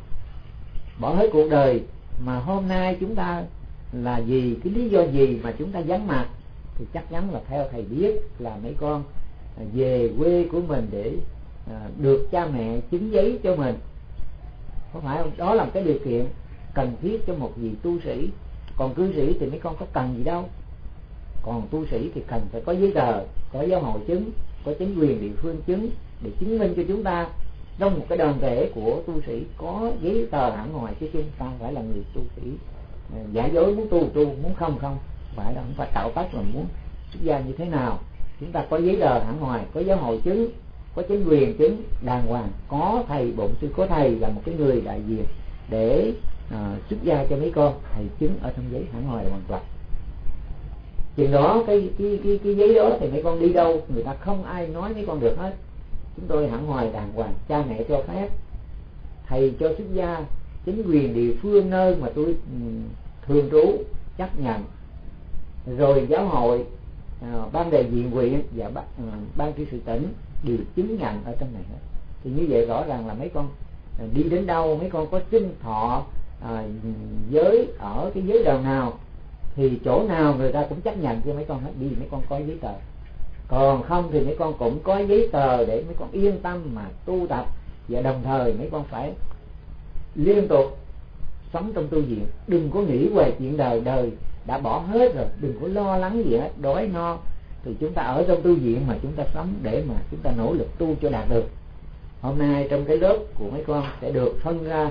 cuộc đời, mà hôm nay chúng ta là gì, cái lý do gì mà chúng ta vắng mặt, thì chắc chắn là theo thầy biết là mấy con về quê của mình để được cha mẹ chứng giấy cho mình, có phải không? Đó là một cái điều kiện cần thiết cho một vị tu sĩ. Còn cư sĩ thì mấy con có cần gì đâu. Còn tu sĩ thì cần phải có giấy tờ, có giáo hội chứng, có chính quyền địa phương chứng, để chứng minh cho chúng ta trong một cái đoàn thể của tu sĩ có giấy tờ hẳn hoài, chứ chúng ta phải là người tu sĩ giả dối, muốn tu, muốn không phải là không phải tạo tác, mà muốn xuất gia như thế nào chúng ta có giấy tờ hẳn hoài, có giáo hội chứng, có chính quyền chứng đàng hoàng, có thầy bổn sư, có thầy là một cái người đại diện để xuất gia cho mấy con, thầy chứng ở trong giấy hẳn hoài hoàn toàn. Chừng đó cái giấy đó thì mấy con đi đâu người ta không ai nói mấy con được hết. Chúng tôi hẳn hoài đàng hoàng, cha mẹ cho phép, thầy cho xuất gia, chính quyền địa phương nơi mà tôi thường trú chấp nhận, rồi giáo hội, ban đại diện huyện và ban trị sự tỉnh đều chứng nhận ở trong này hết. Thì như vậy rõ ràng là mấy con đi đến đâu, mấy con có sinh thọ giới ở cái giới đầu nào thì chỗ nào người ta cũng chấp nhận cho mấy con hết, đi mấy con có giấy tờ. Còn không thì mấy con cũng có giấy tờ để mấy con yên tâm mà tu tập, và đồng thời mấy con phải liên tục sống trong tu viện, đừng có nghĩ về chuyện đời đã bỏ hết rồi, đừng có lo lắng gì hết, đói no thì chúng ta ở trong tu viện mà chúng ta sống để mà chúng ta nỗ lực tu cho đạt được. Hôm nay trong cái lớp của mấy con sẽ được phân ra,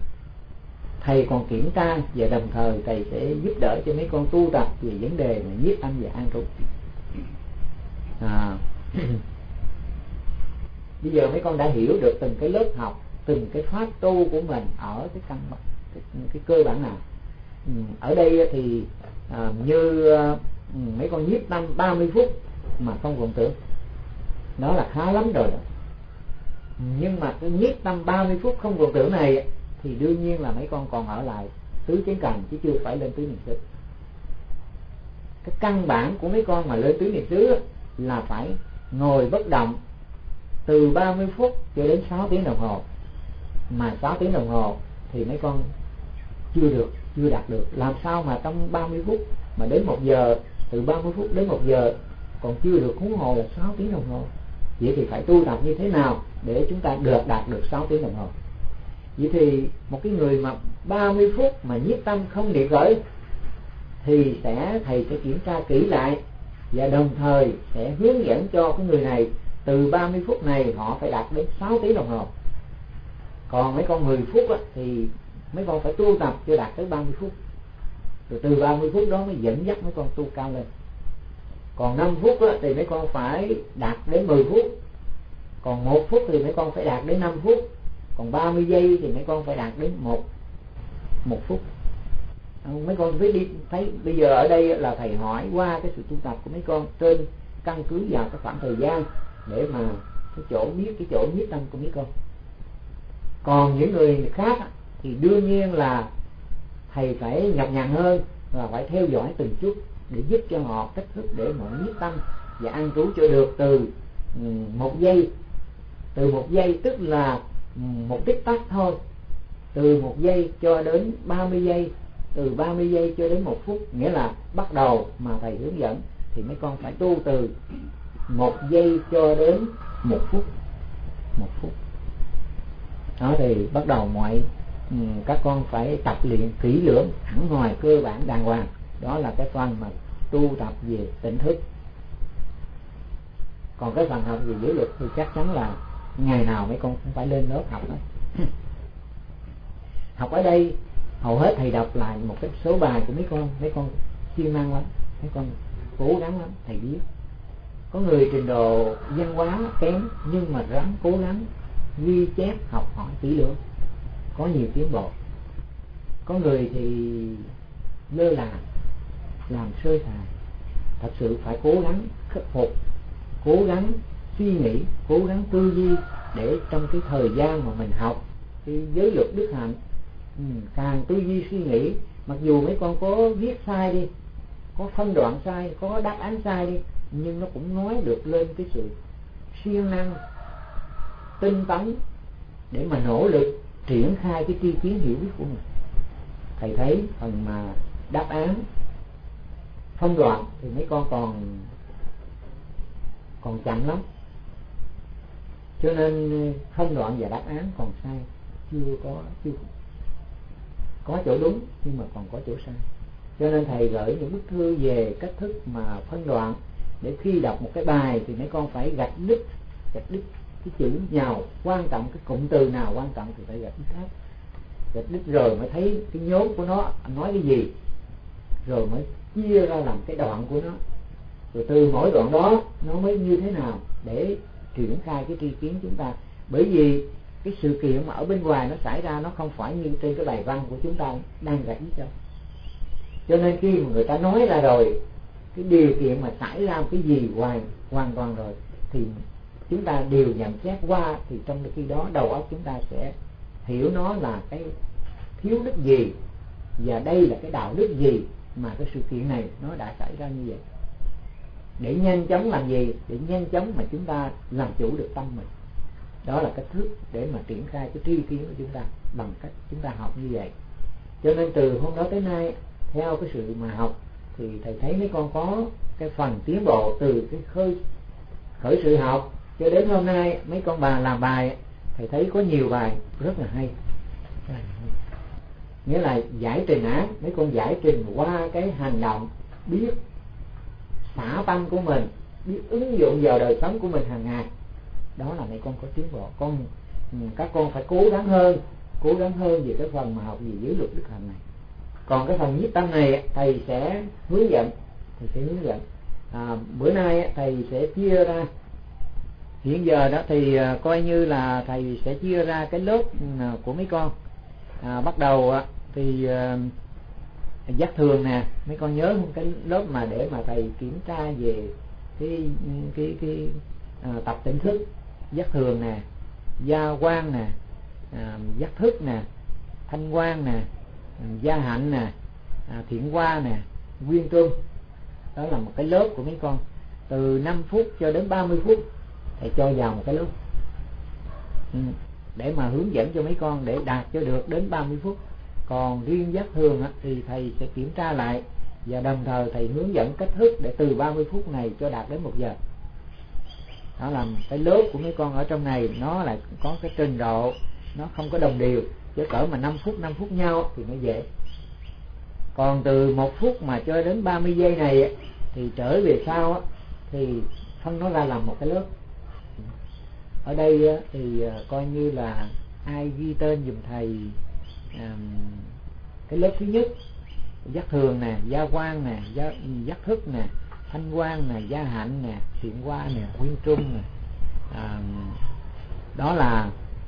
thầy còn kiểm tra và đồng thời thầy sẽ giúp đỡ cho mấy con tu tập về vấn đề mà nhiếp âm và an trú. Bây giờ mấy con đã hiểu được từng cái lớp học, từng cái pháp tu của mình ở cái căn cái cơ bản nào. Ở đây thì như mấy con nhiếp tâm 30 phút mà không vọng tưởng, đó là khá lắm rồi đó. Nhưng mà cái nhiếp tâm 30 phút không vọng tưởng này thì đương nhiên là mấy con còn ở lại tứ chánh cần, chứ chưa phải lên tứ niệm xứ. Cái căn bản của mấy con mà lên tứ niệm xứ là phải ngồi bất động từ 30 phút cho đến 6 tiếng đồng hồ. Mà 6 tiếng đồng hồ thì mấy con chưa đạt được. Làm sao mà trong 30 phút mà đến 1 giờ, từ 30 phút đến 1 giờ còn chưa được, huống hồ là 6 tiếng đồng hồ. Vậy thì phải tu tập như thế nào để chúng ta đạt được 6 tiếng đồng hồ? Vậy thì một cái người mà 30 phút mà nhiếp tâm không niệm khởi thì thầy sẽ kiểm tra kỹ lại, và đồng thời sẽ hướng dẫn cho cái người này từ 30 phút này họ phải đạt đến 6 tiếng đồng hồ. Còn mấy con 10 phút thì mấy con phải tu tập cho đạt tới 30 phút. Rồi từ 30 phút đó mới dẫn dắt mấy con tu cao lên. Còn 5 phút thì mấy con phải đạt đến 10 phút. Còn 1 phút thì mấy con phải đạt đến 5 phút. Còn 30 giây thì mấy con phải đạt đến 1 phút. Mấy con thấy bây giờ ở đây là thầy hỏi qua cái sự tu tập của mấy con trên căn cứ vào cái khoảng thời gian để mà cái chỗ nhiếp tâm của mấy con. Còn những người khác thì đương nhiên là thầy phải nhọc nhằn hơn, là phải theo dõi từng chút để giúp cho họ cách thức để mà nhiếp tâm và an trú cho được từ 1 giây. Từ 1 giây tức là một tích tắc thôi, từ 1 giây cho đến 30 giây, từ 30 giây cho đến 1 phút, nghĩa là bắt đầu mà thầy hướng dẫn thì mấy con phải tu từ 1 giây cho đến 1 phút. 1 phút đó thì bắt đầu các con phải tập luyện kỹ lưỡng, hẳn hoài, cơ bản, đàng hoàng. Đó là cái phần mà tu tập về tỉnh thức. Còn cái phần học về giới luật thì chắc chắn là ngày nào mấy con cũng phải lên lớp học đó. Học ở đây hầu hết thầy đọc lại một cái số bài của mấy con siêng năng lắm, mấy con cố gắng lắm, thầy biết. Có người trình độ văn hóa kém nhưng mà ráng cố gắng ghi chép, học hỏi kỹ lưỡng, có nhiều tiến bộ. Có người thì lơ là, làm sơ sài. Thật sự phải cố gắng khắc phục, cố gắng suy nghĩ, cố gắng tư duy, để trong cái thời gian mà mình học cái giới luật đức hạnh, càng tư duy suy nghĩ, mặc dù mấy con có viết sai đi, có phân đoạn sai, có đáp án sai đi, nhưng nó cũng nói được lên cái sự siêng năng, tinh tấn để mà nỗ lực triển khai cái tri kiến hiểu biết của mình. Thầy thấy phần mà đáp án phân đoạn thì mấy con còn chậm lắm, cho nên phân đoạn và đáp án còn sai, chưa có chỗ đúng nhưng mà còn có chỗ sai. Cho nên thầy gửi những bức thư về cách thức mà phân đoạn, để khi đọc một cái bài thì mấy con phải gạch đích cái chữ nào quan trọng, cái cụm từ nào quan trọng thì phải gạch đích hết. Gạch đích rồi mới thấy cái nhốt của nó nói cái gì, rồi mới chia ra làm cái đoạn của nó, rồi từ mỗi đoạn đó nó mới như thế nào để triển khai cái tri kiến chúng ta. Bởi vì cái sự kiện mà ở bên ngoài nó xảy ra, nó không phải như trên cái bài văn của chúng ta đang gạch đích đâu. Cho nên khi mà người ta nói ra rồi, cái điều kiện mà xảy ra cái gì hoàn toàn rồi, thì chúng ta đều nhận xét qua, thì trong khi đó đầu óc chúng ta sẽ hiểu nó là cái thiếu đức gì, và đây là cái đạo đức gì mà cái sự kiện này nó đã xảy ra như vậy. Để nhanh chóng làm gì? Để nhanh chóng mà chúng ta làm chủ được tâm mình. Đó là cách thức để mà triển khai cái tri kiến của chúng ta, bằng cách chúng ta học như vậy. Cho nên từ hôm đó tới nay, theo cái sự mà học, thì thầy thấy mấy con có cái phần tiến bộ từ cái khởi sự học cho đến hôm nay. Mấy con bà làm bài, thầy thấy có nhiều bài rất là hay. Nghĩa là giải trình án, mấy con giải trình qua cái hành động, biết xả tâm của mình, biết ứng dụng vào đời sống của mình hàng ngày. Đó là mấy con có tiến bộ. Các con phải cố gắng hơn về cái phần mà học về giới luật đức hạnh này. Còn cái phần nhiếp tâm này thầy sẽ hướng dẫn. Bữa nay thầy sẽ chia ra, hiện giờ đó thì coi như là thầy sẽ chia ra cái lớp của mấy con. Bắt đầu thì giác thường nè, mấy con nhớ không, cái lớp mà để mà thầy kiểm tra về cái tập tỉnh thức, giác thường nè, gia quan nè, giác thức nè, thanh quan nè, gia hạnh nè, thiện hoa nè, nguyên trung. Đó là một cái lớp của mấy con, từ 5 phút cho đến 30 phút thầy cho vào một cái lớp để mà hướng dẫn cho mấy con để đạt cho được đến 30 phút. Còn riêng giác thường thì thầy sẽ kiểm tra lại, và đồng thời thầy hướng dẫn cách thức để từ 30 phút này cho đạt đến 1 giờ. Đó là cái lớp của mấy con ở trong này, nó lại có cái trình độ nó không có đồng đều, chứ cỡ mà 5 phút nhau thì nó dễ. Còn từ 1 phút mà cho đến 30 giây này thì trở về sau thì phân nó ra làm một cái lớp. Ở đây thì coi như là ai ghi tên giùm thầy cái lớp thứ nhất, giác thường nè, gia quan nè, giác thức nè, thanh quan nè, gia hạnh nè, thiện hoa nè, nguyên trung nè. Đó là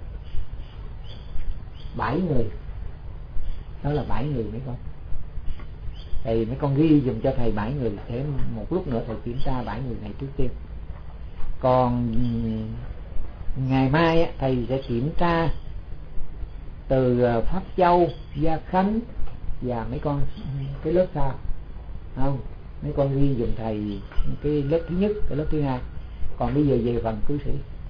7 người. Đó là 7 người mấy con. Thì mấy con ghi dùm cho thầy 7 người, để một lúc nữa thầy kiểm tra 7 người này trước tiên. Còn ngày mai thầy sẽ kiểm tra từ Pháp Châu, Gia Khánh và mấy con cái lớp sau, không? Mấy con ghi dùm thầy cái lớp thứ nhất, cái lớp thứ hai. Còn bây giờ về phần cư sĩ.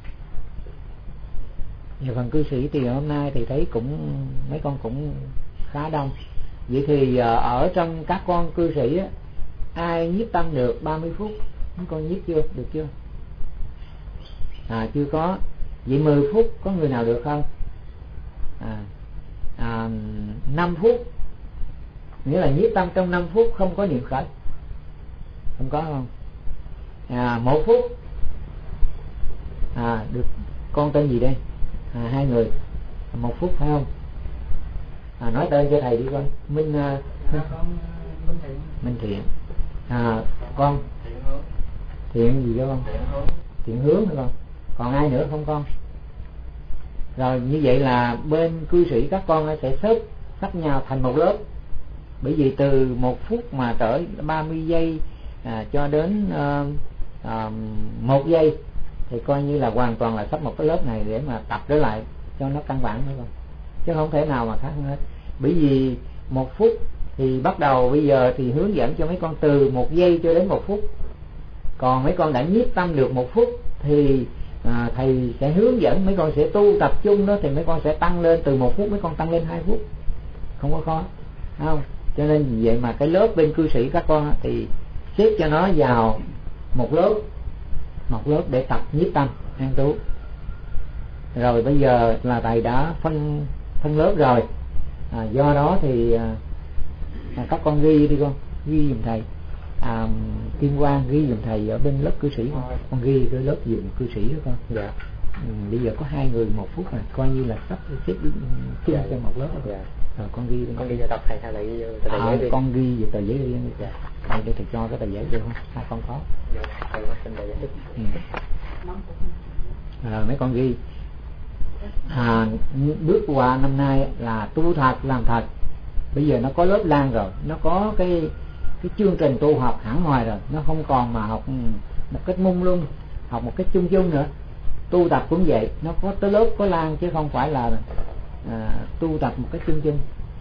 Về phần cư sĩ thì hôm nay thì thấy mấy con cũng khá đông. Vậy thì ở trong các con cư sĩ ai nhiếp tâm được 30 phút? Mấy con nhiếp chưa? Được chưa? Chưa có. Vậy 10 phút có người nào được không? 5 phút, nghĩa là nhiếp tâm trong 5 phút không có niệm khởi. Không có không? 1 phút. Được. Con tên gì đây? 2 người. 1 phút phải không? Nói tên cho thầy đi con. Minh Thiện. Con Thiện gì đó con? Thiện Hướng phải không? Còn ai nữa không con? Rồi như vậy là bên cư sĩ các con sẽ sắp nhau thành một lớp. Bởi vì từ 1 phút mà trở 30 giây cho đến 1 giây thì coi như là hoàn toàn là sắp một cái lớp này để mà tập trở lại cho nó căn bản nữa con. Chứ không thể nào mà khác hết. Bởi vì 1 phút thì bắt đầu bây giờ thì hướng dẫn cho mấy con từ 1 giây cho đến 1 phút. Còn mấy con đã nhiếp tâm được 1 phút thì thầy sẽ hướng dẫn mấy con sẽ tu tập trung đó, thì mấy con sẽ tăng lên từ 1 phút mấy con tăng lên 2 phút. Không có khó, không? Cho nên vì vậy mà cái lớp bên cư sĩ các con thì xếp cho nó vào một lớp để tập nhiếp tâm an trú. Rồi bây giờ là thầy đã phân lớp rồi. Do đó thì các con ghi đi con, ghi giùm thầy. Kim Quang ghi giùm thầy ở bên lớp cư sĩ con ghi cái lớp giùm cư sĩ đó con. Dạ. Bây giờ có 2 người 1 phút rồi, coi như là sắp xếp chung cho một lớp rồi. Rồi con ghi đi. Con ghi cho tập thầy hay là ghi cho tờ giấy đi? Con ghi về tờ giấy đi. Dạ. Đây để thầy cho cái tờ giấy được không? Hai con có. Dạ. Thầy xin tờ giấy. Rồi mấy con ghi. Bước qua năm nay là tu thật làm thật. Bây giờ nó có lớp Lan rồi, nó có cái chương trình tu học hẳn hoài rồi, nó không còn mà học một cách mông lung, học một cách chung chung nữa. Tu tập cũng vậy, nó có tới lớp có Lan chứ không phải là tu tập một cách chung chung.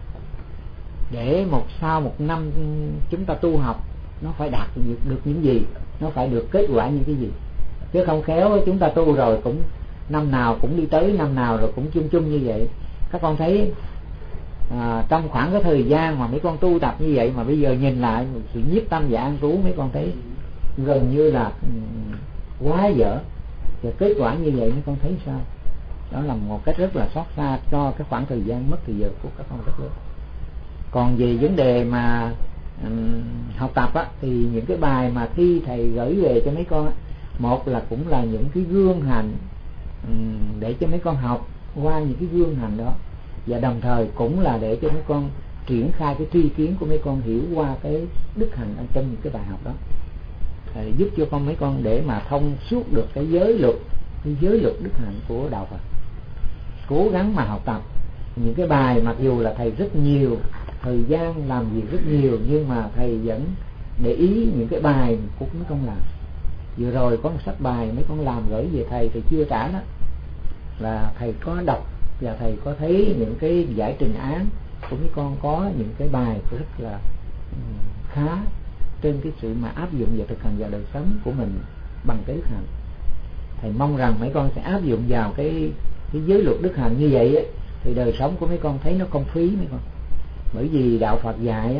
Để sau một năm chúng ta tu học nó phải đạt được những gì, nó phải được kết quả như cái gì, chứ không khéo chúng ta tu rồi cũng năm nào cũng đi tới, năm nào rồi cũng chung chung như vậy. Các con thấy trong khoảng cái thời gian mà mấy con tu tập như vậy mà bây giờ nhìn lại sự nhiếp tâm và an trú, mấy con thấy gần như là quá dở. Và kết quả như vậy mấy con thấy sao? Đó là một cách rất là xót xa cho cái khoảng thời gian mất thời giờ của các con rất lớn. Còn về vấn đề mà học tập thì những cái bài mà thi thầy gửi về cho mấy con một là cũng là những cái gương hành để cho mấy con học qua những cái gương hành đó, và đồng thời cũng là để cho mấy con triển khai cái tri kiến của mấy con hiểu qua cái đức hạnh ở trong những cái bài học đó, giúp cho mấy con để mà thông suốt được cái giới luật đức hạnh của đạo Phật. Cố gắng mà học tập những cái bài, mặc dù là thầy rất nhiều thời gian làm việc rất nhiều, nhưng mà thầy vẫn để ý những cái bài của mấy con làm. Vừa rồi có một sách bài mấy con làm gửi về thầy chưa trả đó, là thầy có đọc và thầy có thấy những cái giải trình án của mấy con, có những cái bài rất là khá trên cái sự mà áp dụng và thực hành vào đời sống của mình bằng cái đức hạnh. Thầy mong rằng mấy con sẽ áp dụng vào cái giới luật đức hạnh như vậy ấy, thì đời sống của mấy con thấy nó không phí mấy con. Bởi vì đạo Phật dạy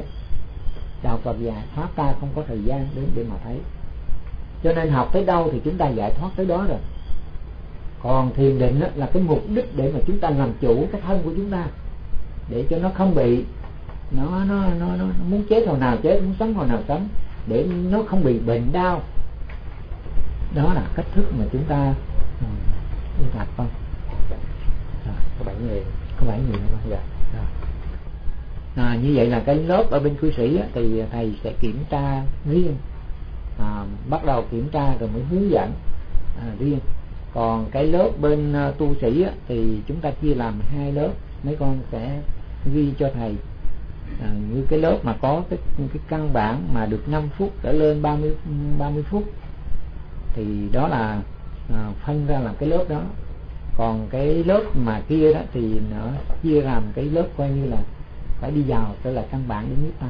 pháp ta không có thời gian đến để mà thấy, cho nên học tới đâu thì chúng ta giải thoát tới đó rồi. Còn thiền định là cái mục đích để mà chúng ta làm chủ cái thân của chúng ta, để cho nó không bị nó muốn chết hồi nào chết, muốn sống hồi nào sống, để nó không bị bệnh đau. Đó là cách thức mà chúng ta tu tập không? Có 7 người. Có 7 người không? Dạ. Như vậy là cái lớp ở bên cư sĩ thì thầy sẽ kiểm tra riêng, bắt đầu kiểm tra rồi mới hướng dẫn riêng. Còn cái lớp bên tu sĩ thì chúng ta chia làm 2 lớp, mấy con sẽ ghi cho thầy. Như cái lớp mà có cái căn bản mà được 5 phút trở lên 30 phút thì đó là phân ra làm cái lớp đó. Còn cái lớp mà kia đó thì nó chia làm cái lớp coi như là phải đi vào trở lại căn bản để nhiếp tâm.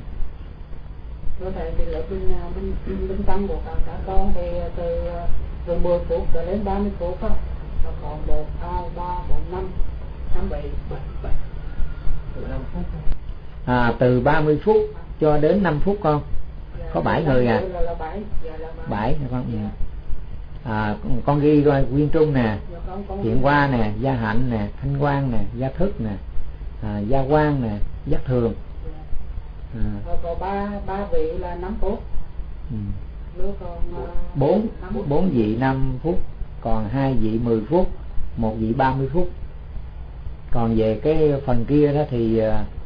Có thể thì lớp bên tâm của các con thì từ 10 phút trở đến 30 phút đó. Nó còn 1, 2, 3, 4, 5, 6, 7, 7 từ 5 phút. Từ 30 phút cho đến 5 phút con. Dạ. Có 7 người à? Là 7. Dạ là 7 hả con? Con ghi coi Nguyên Trung nè, Thiện Hoa nè, Gia Hạnh nè, Thanh Quang nè, Gia Thức nè, Gia Quang nè, Giác Thường. Còn ba vị là 5 phút. Nếu còn 4 vị 5 phút, còn 2 vị 10 phút, 1 vị 30 phút. Còn về cái phần kia đó thì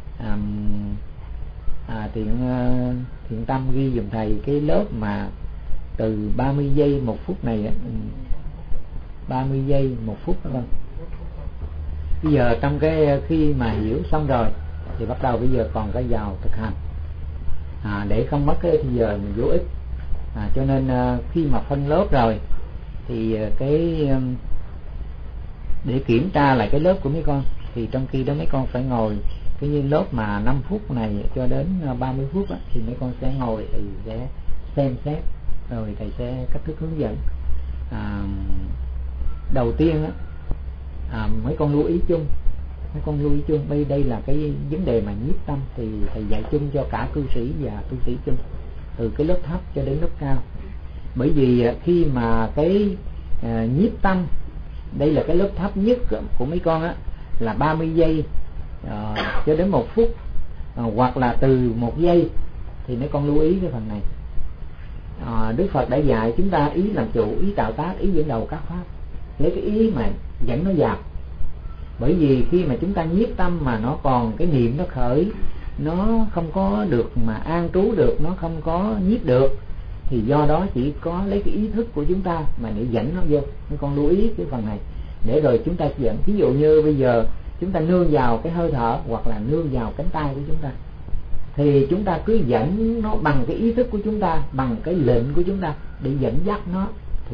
Thiện Tâm ghi dùm thầy cái lớp mà từ 30 giây 1 phút này, 30 giây 1 phút đó con. Bây giờ trong cái khi mà hiểu xong rồi thì bắt đầu bây giờ còn cái vào thực hành, để không mất cái thời giờ mình vô ích. Cho nên khi mà phân lớp rồi thì để kiểm tra lại cái lớp của mấy con, thì trong khi đó mấy con phải ngồi cái như lớp mà 5 phút này cho đến 30 phút á, thì mấy con sẽ ngồi thì sẽ xem xét rồi thầy sẽ cách thức hướng dẫn. Đầu tiên á, mấy con lưu ý chung, đây là cái vấn đề mà nhiếp tâm thì thầy dạy chung cho cả cư sĩ và tu sĩ chung, từ cái lớp thấp cho đến lớp cao. Bởi vì khi mà cái nhiếp tâm, đây là cái lớp thấp nhất của mấy con á, là 30 giây cho đến 1 phút, hoặc là từ 1 giây, thì mấy con lưu ý cái phần này. Đức Phật đã dạy chúng ta ý làm chủ, ý tạo tác, ý dẫn đầu các pháp, lấy cái ý mà dẫn nó vào. Bởi vì khi mà chúng ta nhiếp tâm mà nó còn cái niệm nó khởi, nó không có được mà an trú được, nó không có nhiếp được, thì do đó chỉ có lấy cái ý thức của chúng ta mà để dẫn nó vô. Mấy con lưu ý cái phần này để rồi chúng ta dẫn. Ví dụ như bây giờ chúng ta nương vào cái hơi thở hoặc là nương vào cánh tay của chúng ta, thì chúng ta cứ dẫn nó bằng cái ý thức của chúng ta, bằng cái lệnh của chúng ta để dẫn dắt nó, thì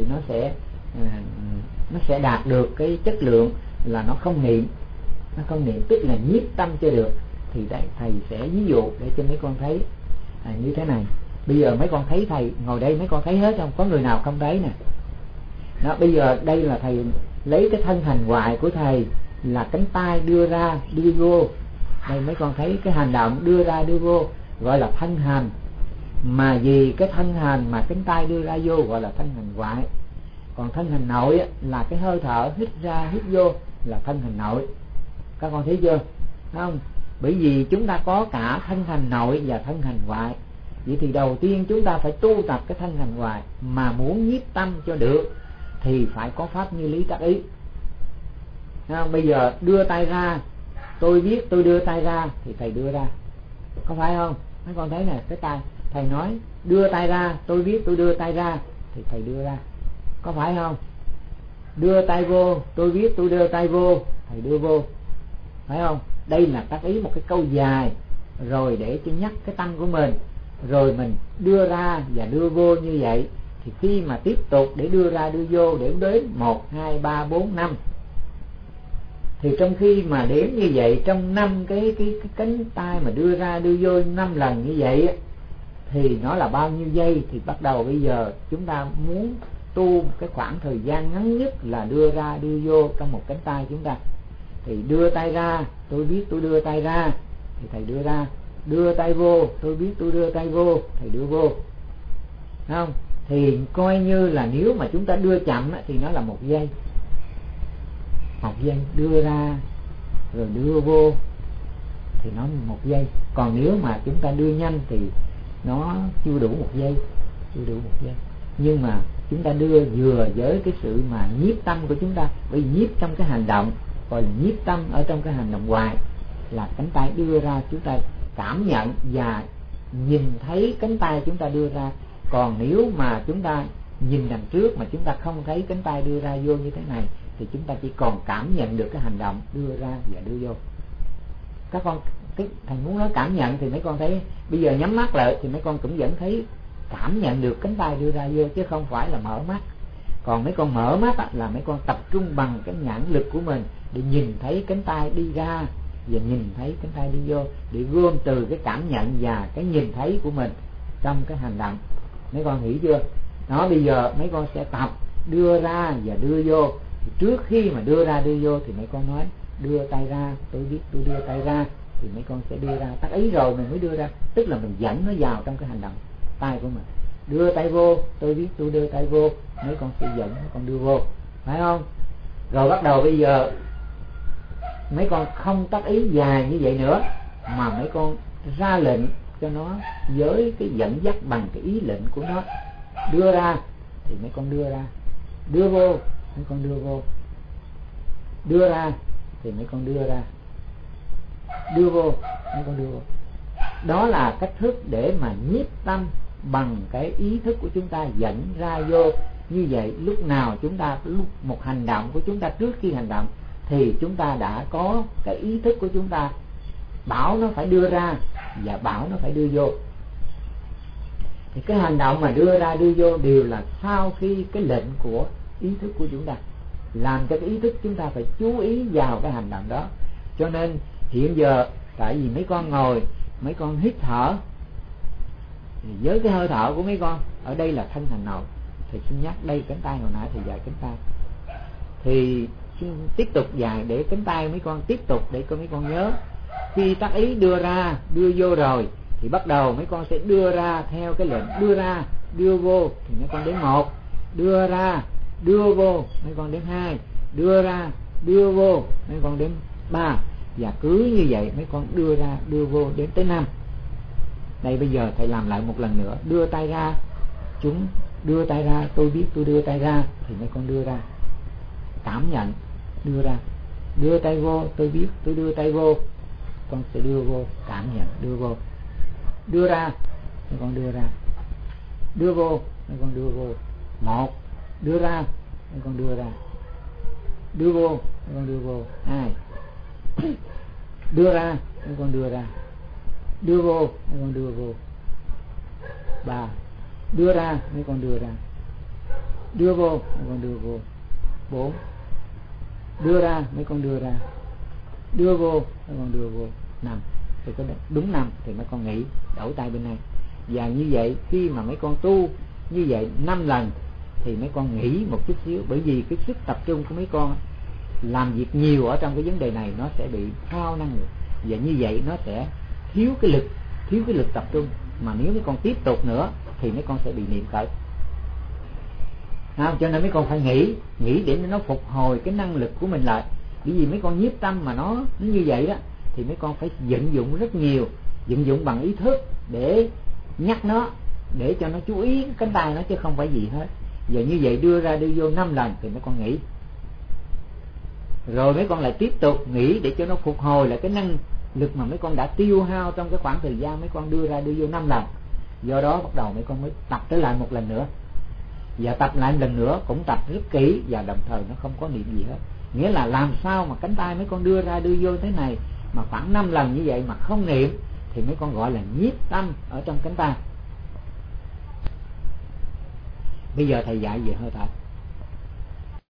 nó sẽ đạt được cái chất lượng là nó không niệm, tức là nhiếp tâm cho được. Thì thầy sẽ ví dụ để cho mấy con thấy như thế này. Bây giờ mấy con thấy thầy ngồi đây, mấy con thấy hết không? Có người nào không thấy nè? Đó, bây giờ đây là thầy lấy cái thân hành ngoại của thầy là cánh tay đưa ra đưa vô. Đây mấy con thấy cái hành động đưa ra đưa vô gọi là thân hành. Mà vì cái thân hành mà cánh tay đưa ra vô gọi là thân hành ngoại. Còn thân hành nội là cái hơi thở hít ra hít vô là thân hành nội. Các con thấy chưa? Không? Bởi vì chúng ta có cả thân hành nội và thân hành ngoại. Vậy thì đầu tiên chúng ta phải tu tập cái thân hành ngoại. Mà muốn nhiếp tâm cho được thì phải có pháp như lý tác ý. Không? Bây giờ đưa tay ra, tôi biết tôi đưa tay ra thì thầy đưa ra, có phải không? Mấy con thấy nè, cái tay thầy nói đưa tay ra, tôi biết tôi đưa tay ra thì thầy đưa ra, có phải không? Đưa tay vô, tôi biết tôi đưa tay vô, thầy đưa vô, phải không? Đây là tác ý một cái câu dài rồi để cho nhắc cái tâm của mình, rồi mình đưa ra và đưa vô như vậy. Thì khi mà tiếp tục để đưa ra đưa vô để đến 1, 2, 3, 4, 5, thì trong khi mà đếm như vậy, trong 5 cái cánh tay mà đưa ra đưa vô 5 lần như vậy thì nó là bao nhiêu giây? Thì bắt đầu bây giờ chúng ta muốn tu cái khoảng thời gian ngắn nhất là đưa ra đưa vô trong một cánh tay chúng ta, thì đưa tay ra, tôi biết tôi đưa tay ra thì thầy đưa ra, đưa tay vô, tôi biết tôi đưa tay vô, thầy đưa vô, không? Thì coi như là nếu mà chúng ta đưa chậm thì nó là 1 giây, 1 giây đưa ra rồi đưa vô thì nó 1 giây. Còn nếu mà chúng ta đưa nhanh thì nó chưa đủ 1 giây, nhưng mà chúng ta đưa vừa với cái sự mà nhiếp tâm của chúng ta. Bởi vì nhiếp trong cái hành động, còn nhiếp tâm ở trong cái hành động ngoài là cánh tay đưa ra, chúng ta cảm nhận và nhìn thấy cánh tay chúng ta đưa ra. Còn nếu mà chúng ta nhìn đằng trước mà chúng ta không thấy cánh tay đưa ra vô như thế này thì chúng ta chỉ còn cảm nhận được cái hành động đưa ra và đưa vô. Các con, thầy muốn nói cảm nhận thì mấy con thấy bây giờ nhắm mắt lại thì mấy con cũng vẫn thấy cảm nhận được cánh tay đưa ra vô, chứ không phải là mở mắt. Còn mấy con mở mắt là mấy con tập trung bằng cái nhãn lực của mình để nhìn thấy cánh tay đi ra và nhìn thấy cánh tay đi vô, để gom từ cái cảm nhận và cái nhìn thấy của mình trong cái hành động. Mấy con hiểu chưa? Đó, bây giờ mấy con sẽ tập đưa ra và đưa vô. Thì trước khi mà đưa ra đưa vô thì mấy con nói đưa tay ra, tôi biết tôi đưa tay ra, thì mấy con sẽ đưa ra tác ý rồi mình mới đưa ra, tức là mình dẫn nó vào trong cái hành động. tay của mình. Đưa tay vô, tôi biết tôi đưa tay vô, mấy con sẽ dẫn mấy con đưa vô, phải không? Rồi bắt đầu bây giờ mấy con không tác ý dài như vậy nữa, mà mấy con ra lệnh cho nó với cái dẫn dắt bằng cái ý lệnh của nó. Đưa ra thì mấy con đưa ra, đưa vô mấy con đưa vô, đưa ra thì mấy con đưa ra, đưa vô mấy con đưa vô. Đó là cách thức để mà nhiếp tâm bằng cái ý thức của chúng ta dẫn ra vô. Như vậy lúc nào chúng ta, lúc một hành động của chúng ta trước khi hành động thì chúng ta đã có cái ý thức của chúng ta bảo nó phải đưa ra và bảo nó phải đưa vô. Thì cái hành động mà đưa ra đưa vô đều là sau khi cái lệnh của ý thức của chúng ta, làm cho cái ý thức chúng ta phải chú ý vào cái hành động đó. Cho nên hiện giờ tại vì mấy con ngồi, mấy con hít thở, thì với cái hơi thở của mấy con ở đây là thân hành nội, thì xin nhắc đây cánh tay hồi nãy thì dài cánh tay, thì xin tiếp tục dài để cánh tay mấy con tiếp tục để cho mấy con nhớ. Khi tác ý đưa ra đưa vô rồi thì bắt đầu mấy con sẽ đưa ra theo cái lệnh đưa ra đưa vô, thì mấy con đếm 1, đưa ra đưa vô mấy con đếm 2, đưa ra đưa vô mấy con đếm 3, và cứ như vậy mấy con đưa ra đưa vô đến tới 5. Đây bây giờ thầy làm lại một lần nữa. Đưa tay ra, chúng đưa tay ra, tôi biết tôi đưa tay ra, thì mấy con đưa ra, cảm nhận đưa ra. Đưa tay vô, tôi biết tôi đưa tay vô, con sẽ đưa vô, cảm nhận đưa vô. Đưa ra, mấy con đưa ra. Đưa vô, mấy con đưa vô. 1, đưa ra, mấy con đưa ra. Đưa vô, mấy con đưa vô. 2, đưa ra, mấy con đưa ra. Đưa vô, mấy con đưa vô. 3, đưa ra, mấy con đưa ra. Đưa vô, mấy con đưa vô. 4, đưa ra, mấy con đưa ra. Đưa vô, mấy con đưa vô. 5, thì có đúng 5 thì mấy con nghỉ, đổi tay bên này. Và như vậy khi mà mấy con tu như vậy 5 lần thì mấy con nghỉ một chút xíu, bởi vì cái sức tập trung của mấy con làm việc nhiều ở trong cái vấn đề này nó sẽ bị hao năng lượng, và như vậy nó sẽ thiếu cái lực tập trung. Mà nếu mấy con tiếp tục nữa thì mấy con sẽ bị niệm khởi. Cho nên mấy con phải nghỉ để nó phục hồi cái năng lực của mình lại. Bởi vì mấy con nhiếp tâm mà nó như vậy đó thì mấy con phải vận dụng rất nhiều, vận dụng bằng ý thức để nhắc nó, để cho nó chú ý cánh tay nó, chứ không phải gì hết. Giờ như vậy đưa ra đưa vô 5 lần thì mấy con nghỉ, rồi mấy con lại tiếp tục nghỉ để cho nó phục hồi lại cái năng lực mà mấy con đã tiêu hao trong cái khoảng thời gian mấy con đưa ra đưa vô 5 lần. Do đó bắt đầu mấy con mới tập trở lại một lần nữa, và tập lại một lần nữa cũng tập rất kỹ, và đồng thời nó không có niệm gì hết. Nghĩa là làm sao mà cánh tay mấy con đưa ra đưa vô thế này mà khoảng 5 lần như vậy mà không niệm thì mấy con gọi là nhiếp tâm ở trong cánh tay. Bây giờ thầy dạy về hơi thở.